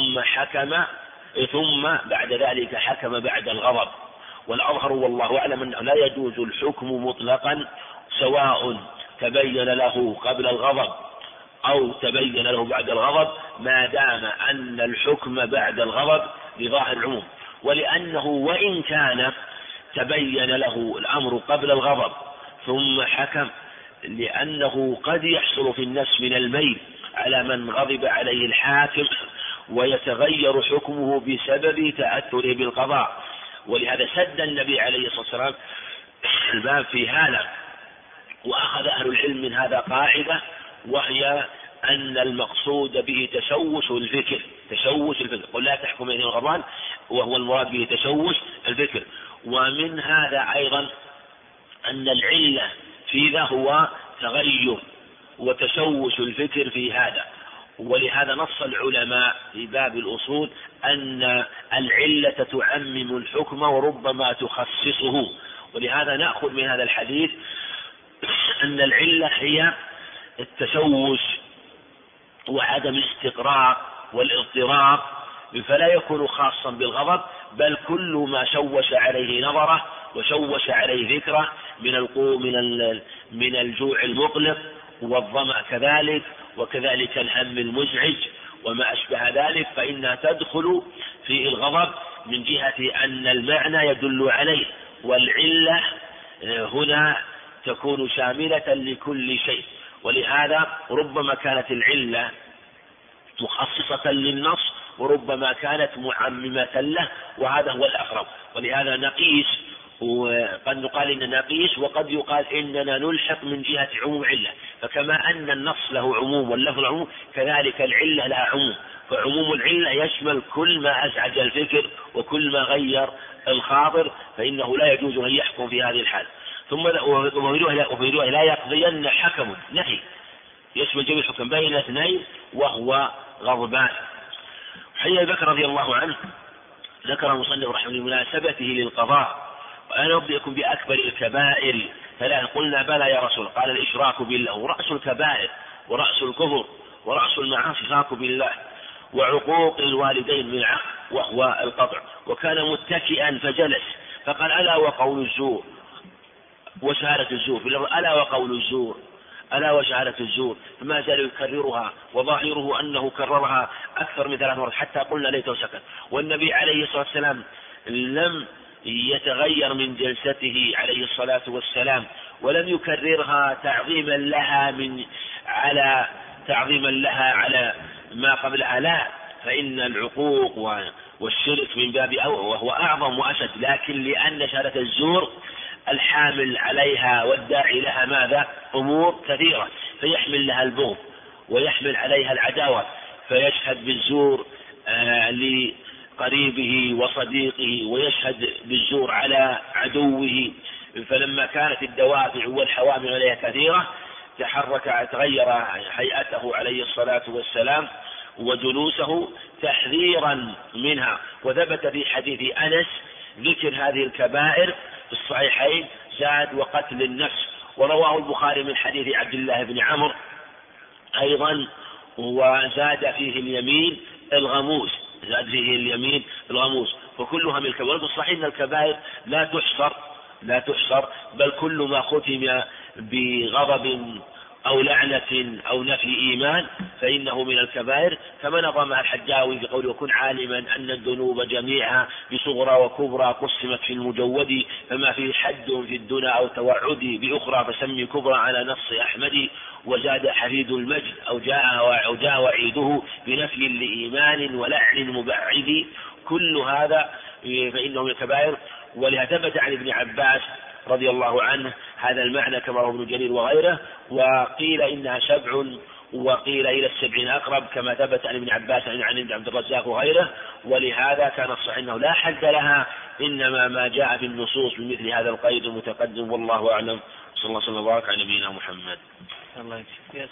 S2: ثم بعد ذلك حكم بعد الغضب. والأظهر والله أعلم أنه لا يجوز الحكم مطلقا، سواء تبين له قبل الغضب أو تبين له بعد الغضب، ما دام أن الحكم بعد الغضب لظاهر العموم. ولأنه وإن كان تبين له الأمر قبل الغضب ثم حكم، لأنه قد يحصل في النفس من الميل على من غضب عليه الحاكم ويتغير حكمه بسبب تأثره بالقضاء. ولهذا سد النبي عليه الصلاة والسلام الباب في هذا، وأخذ أهل العلم من هذا قاعدة، وهي أن المقصود به تشوش الفكر، قل لا تحكم بين الغضبان، وهو المراد به تشوش الفكر. ومن هذا أيضا أن العلة في ذا هو تغير وتشوش الفكر في هذا. ولهذا نص العلماء في باب الأصول أن العلة تعمم الحكم وربما تخصصه. ولهذا نأخذ من هذا الحديث أن العلة هي التشوش وعدم الاستقرار والاضطراب، فلا يكون خاصا بالغضب، بل كل ما شوش عليه نظره وشوش عليه ذكره من الجوع المقلق والظمأ كذلك، وكذلك الهم المزعج وما أشبه ذلك، فإنها تدخل في الغضب من جهة أن المعنى يدل عليه، والعلة هنا تكون شاملة لكل شيء. ولهذا ربما كانت العلة مخصصة للنص وربما كانت معممة له، وهذا هو الأقرب. ولهذا نقيس، وقد نقال إن نقيس، وقد يقال إننا نلحق من جهة عموم علة. فكما أن النص له عموم واللفظ عموم، كذلك العلة لها عموم، فعموم العلة يشمل كل ما أزعج الفكر وكل ما غير الخاطر، فإنه لا يجوز أن يحكم في هذه الحال. ثم وفي رواية لا يقضين حكم، نهي يشمل جميع الحكم بين اثنين وهو غضبان. حي بكر رضي الله عنه ذكر المصنف رحمه الله مناسبته للقضاء: وأنا أنبئكم بأكبر الكبائر ثلاث. قلنا بلى يا رسول، قال الإشراك بالله، ورأس الكبائر ورأس الكفر ورأس المعاصي الإشراك بالله، وعقوق الوالدين من عقل وهو القطع. وكان متكئا فجلس فقال: ألا وقول الزور وشهادة الزور، ألا وقول الزور، ألا وشهادة الزور، فما زال يكررها، وظاهره أنه كررها أكثر من 3 مرات حتى قلنا ليته سكت. والنبي عليه الصلاة والسلام لم يتغير من جلسته عليه الصلاة والسلام، ولم يكررها تعظيما لها على ما قبلها، لا، فإن العقوق والشرك من باب وهو أعظم وأشد، لكن لأن شهادة الزور الحامل عليها والداعي لها ماذا؟ أمور كثيرة، فيحمل لها البغض ويحمل عليها العداوة، فيشهد بالزور لقريبه وصديقه، ويشهد بالزور على عدوه. فلما كانت الدوافع والحوامل عليها كثيرة تغير هيئته عليه الصلاة والسلام وجلوسه تحذيرا منها. وثبت في حديث أنس ذكر هذه الكبائر في الصحيحين، زاد: وقتل النفس. ورواه البخاري من حديث عبد الله بن عمرو أيضا، وزاد فيه اليمين الغموس، وكلها من الكبائر. الصحيح أن الكبائر لا تحصر، بل كل ما ختم بغضب أو لعنة أو نفي إيمان فإنه من الكبائر، كما نظم الحجاوي في قوله: وكن عالما أن الذنوب جميعها بصغرى وكبرى قسمت في المجود، فما فيه حد في الدنا أو توعد بأخرى فسمي كبرى على نص أحمد. وزاد حفيد المجد أو جاء وعيده بنفي لإيمان ولعن مبعد، كل هذا فإنه من الكبائر. ولهذا ثبت عن ابن عباس رضي الله عنه هذا المعنى كما رواه ابن جرير وغيره، وقيل إنها 7 وقيل إلى 70 أقرب، كما ثبت عن ابن عباس عن ابن عبد الرزاق وغيره. ولهذا كان الصحيح أنه لا حد لها، إنما ما جاء في النصوص بمثل هذا القيد المتقدم، والله أعلم. صلى الله عليه وبارك على نبينا محمد.
S3: الله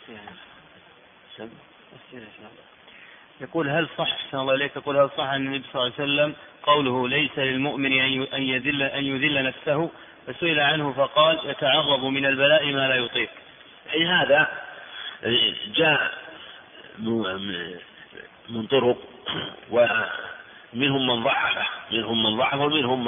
S3: يقول: هل صح عن النبي صلى الله عليه وسلم قوله: ليس للمؤمن أن يذل نفسه، فسئل عنه فقال: يتعرض من البلاء ما لا يطيق؟
S2: أي هذا جاء من طرق، ومنهم من ضعفه ومنهم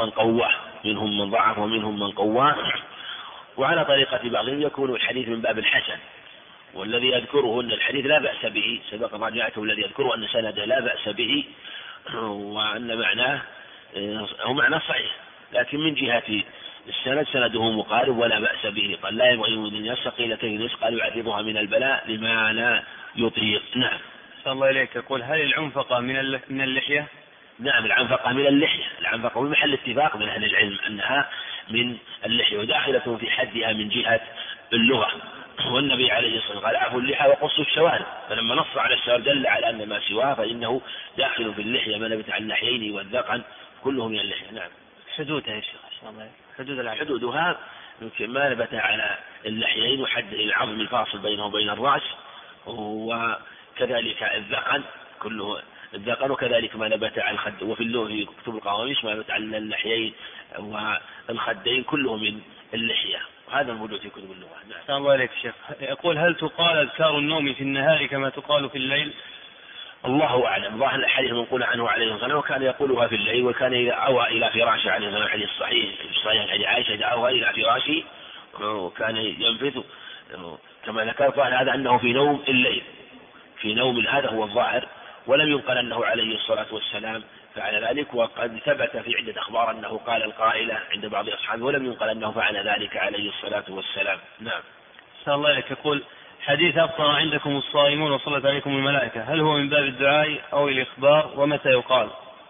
S2: من قواه، وعلى طريقة بعضهم يكون الحديث من باب الحسن، والذي يذكره أن الحديث لا بأس به، سبق راجعته الذي يذكره أن سنده لا بأس به، وأن معناه هو معنى صحيح، لكن من جهة السند سنده مقارب ولا بأس به. قال: لا ينبغي أن يستقيل كي يسقى يعرضها من البلاء لما لا يطيق. نعم.
S3: أحسن الله إليك. يقول هل العنفقة من اللحية؟
S2: نعم، العنفقة من اللحية، العنفقة من محل اتفاق من أهل العلم أنها من اللحية وداخلة في حدها من جهة اللغة. والنبي عليه الصلاة والسلام قال اعفوا اللحى وقصوا الشوارب، فلما نص على الشوارب دل على أن ما سواه فإنه داخل في اللحية، ما نبت عن اللحيين والذقن كله من اللحية. نعم.
S3: حدودها يا شيخ أحسن الله،
S2: حدودها ما نبت على اللحيين وحد العظم الفاصل بينه وبين الرأس، وكذلك الذقن كله الذقن، وكذلك ما نبت على الخد، وفي اللغة في كتب القواميس ما نبت على اللحيين والخدين كله من اللحية، وهذا الموجود في كتب اللغة. نعم.
S3: أحسن الله عليك شيخ. يقول هل تقال أذكار النوم في النهار كما تقال في الليل؟
S2: الله أعلم. ظاهر الحديث المنقول عنه عليه الصلاة والسلام وكان يقولها في الليل، وكان إذا أوى إلى فراشه عليه الصلاة والسلام، الحديث صحيح حديث عائشة إذا أوى إلى فراشه وكان ينفث كما ذكر. ظاهر هذا أنه في نوم الليل، في نوم، هذا هو الظاهر، ولم ينقل أنه عليه الصلاة والسلام فعل ذلك، وقد ثبت في عدة أخبار أنه قال القائلة عند بعض أصحابه، ولم ينقل أنه فعل ذلك عليه الصلاة والسلام. نعم.
S3: أحسن الله عليك. يقول حديث أفطر عندكم الصائمون وصلت عليكم الملائكة، هل هو من باب الدعاء أو الإخبار، ومتى يقال؟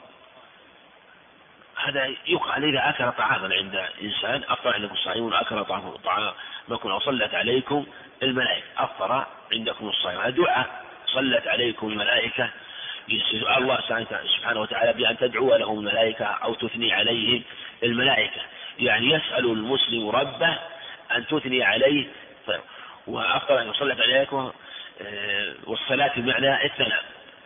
S2: هذا يقال إذا أكل طعاما عند إنسان، أفطر عندكم الصائمون أكل طعامكم وصلت عليكم الملائكة، أفطر عندكم الصائمون، هذا دعاء صلت عليكم الملائكة، يسأل الله سبحانه وتعالى بأن تدعو لهم الملائكة أو تثني عليهم الملائكة، يعني يسأل المسلم ربه أن تثني عليه. وأفضل أن صلت عليكم والصلاة بمعنى الثناء،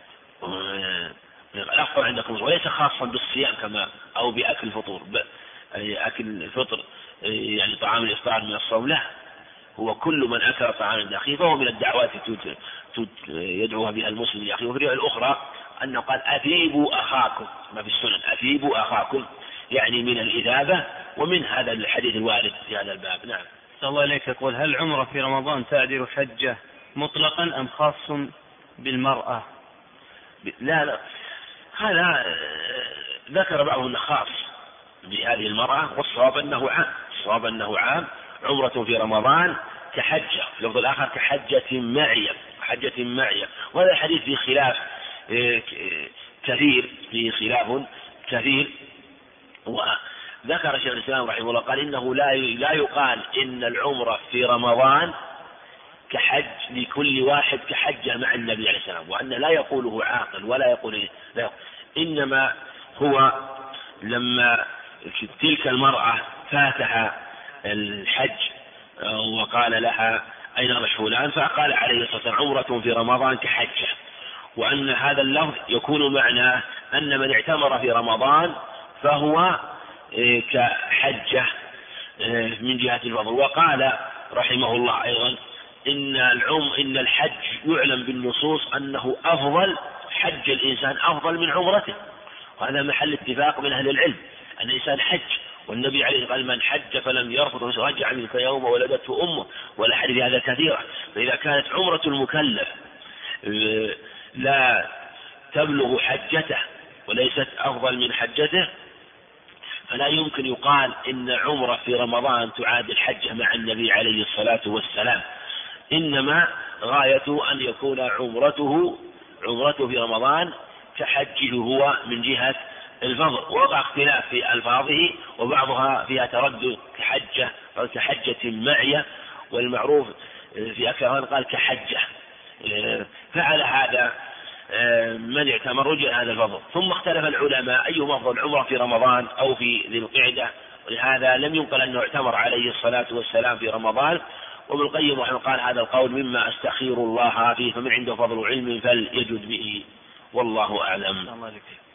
S2: الأفضل عندكم، وليس خاصا بالصيام كما أو بأكل الفطور، أكل الفطر يعني طعام الإفطار من الصوم، لا، هو كل من أكل طعاما داخل فهو من الدعوات يدعوها بها المسلم لأخيه. وفي الرواية الأخرى أنه قال أثيبوا أخاكم، ما في السنن أثيبوا أخاكم، يعني من الإثابة، ومن هذا الحديث الوارد في هذا الباب. نعم.
S3: صلى الله عليك. يقول هل العمرة في رمضان تعدل حجة مطلقا أم خاص بالمرأة؟
S2: لا، هذا ذكر بعضهم أنه خاص بهذه المرأة، والصواب أنه عام، عمرة في رمضان كحجة، لفظ الآخر كحجة معية، وهذا الحديث في خلاف كثير، وذكر شيخ الإسلام رحمه الله قال إنه لا يقال إن العمرة في رمضان كحج لكل واحد كحجة مع النبي عليه السلام، وأن لا يقوله عاقل ولا يقول لا، إنما هو لما تلك المرأة فاتها الحج وقال لها أين رش فلان، فقال عليه الصلاة والسلام عمرة في رمضان كحجة، وأن هذا اللفظ يكون معناه أن من اعتمر في رمضان فهو كحجة من جهة الفضل. وقال رحمه الله أيضا إن الحج يعلم بالنصوص أنه أفضل، حج الإنسان أفضل من عمرته، وهذا محل اتفاق من أهل العلم أن الإنسان حج، والنبي عليه قال من حج فلم يرفض رجع منك يوم ولدته أمه، والأحاديث هذا كثيرة. فإذا كانت عمرة المكلف لا تبلغ حجته وليست أفضل من حجته، فلا يمكن يقال إن عمرة في رمضان تعادل حجة مع النبي عليه الصلاة والسلام، إنما غايته أن يكون عمرته في رمضان كحجه هو من جهة الفضل. ووقع اختلاف في ألفاظه، وبعضها فيها تردد كحجة أو كحجة معية، والمعروف في أكثر قال كحجة. فعل هذا من اعتمر رجع هذا الفضل. ثم اختلف العلماء أيهما أفضل، عمرة في رمضان أو في ذي القعدة، ولهذا لم ينقل أنه اعتمر عليه الصلاة والسلام في رمضان. وابن القيم رحمه قال هذا القول مما أستخير الله فيه، فمن عنده فضل علم فليجد به، والله أعلم.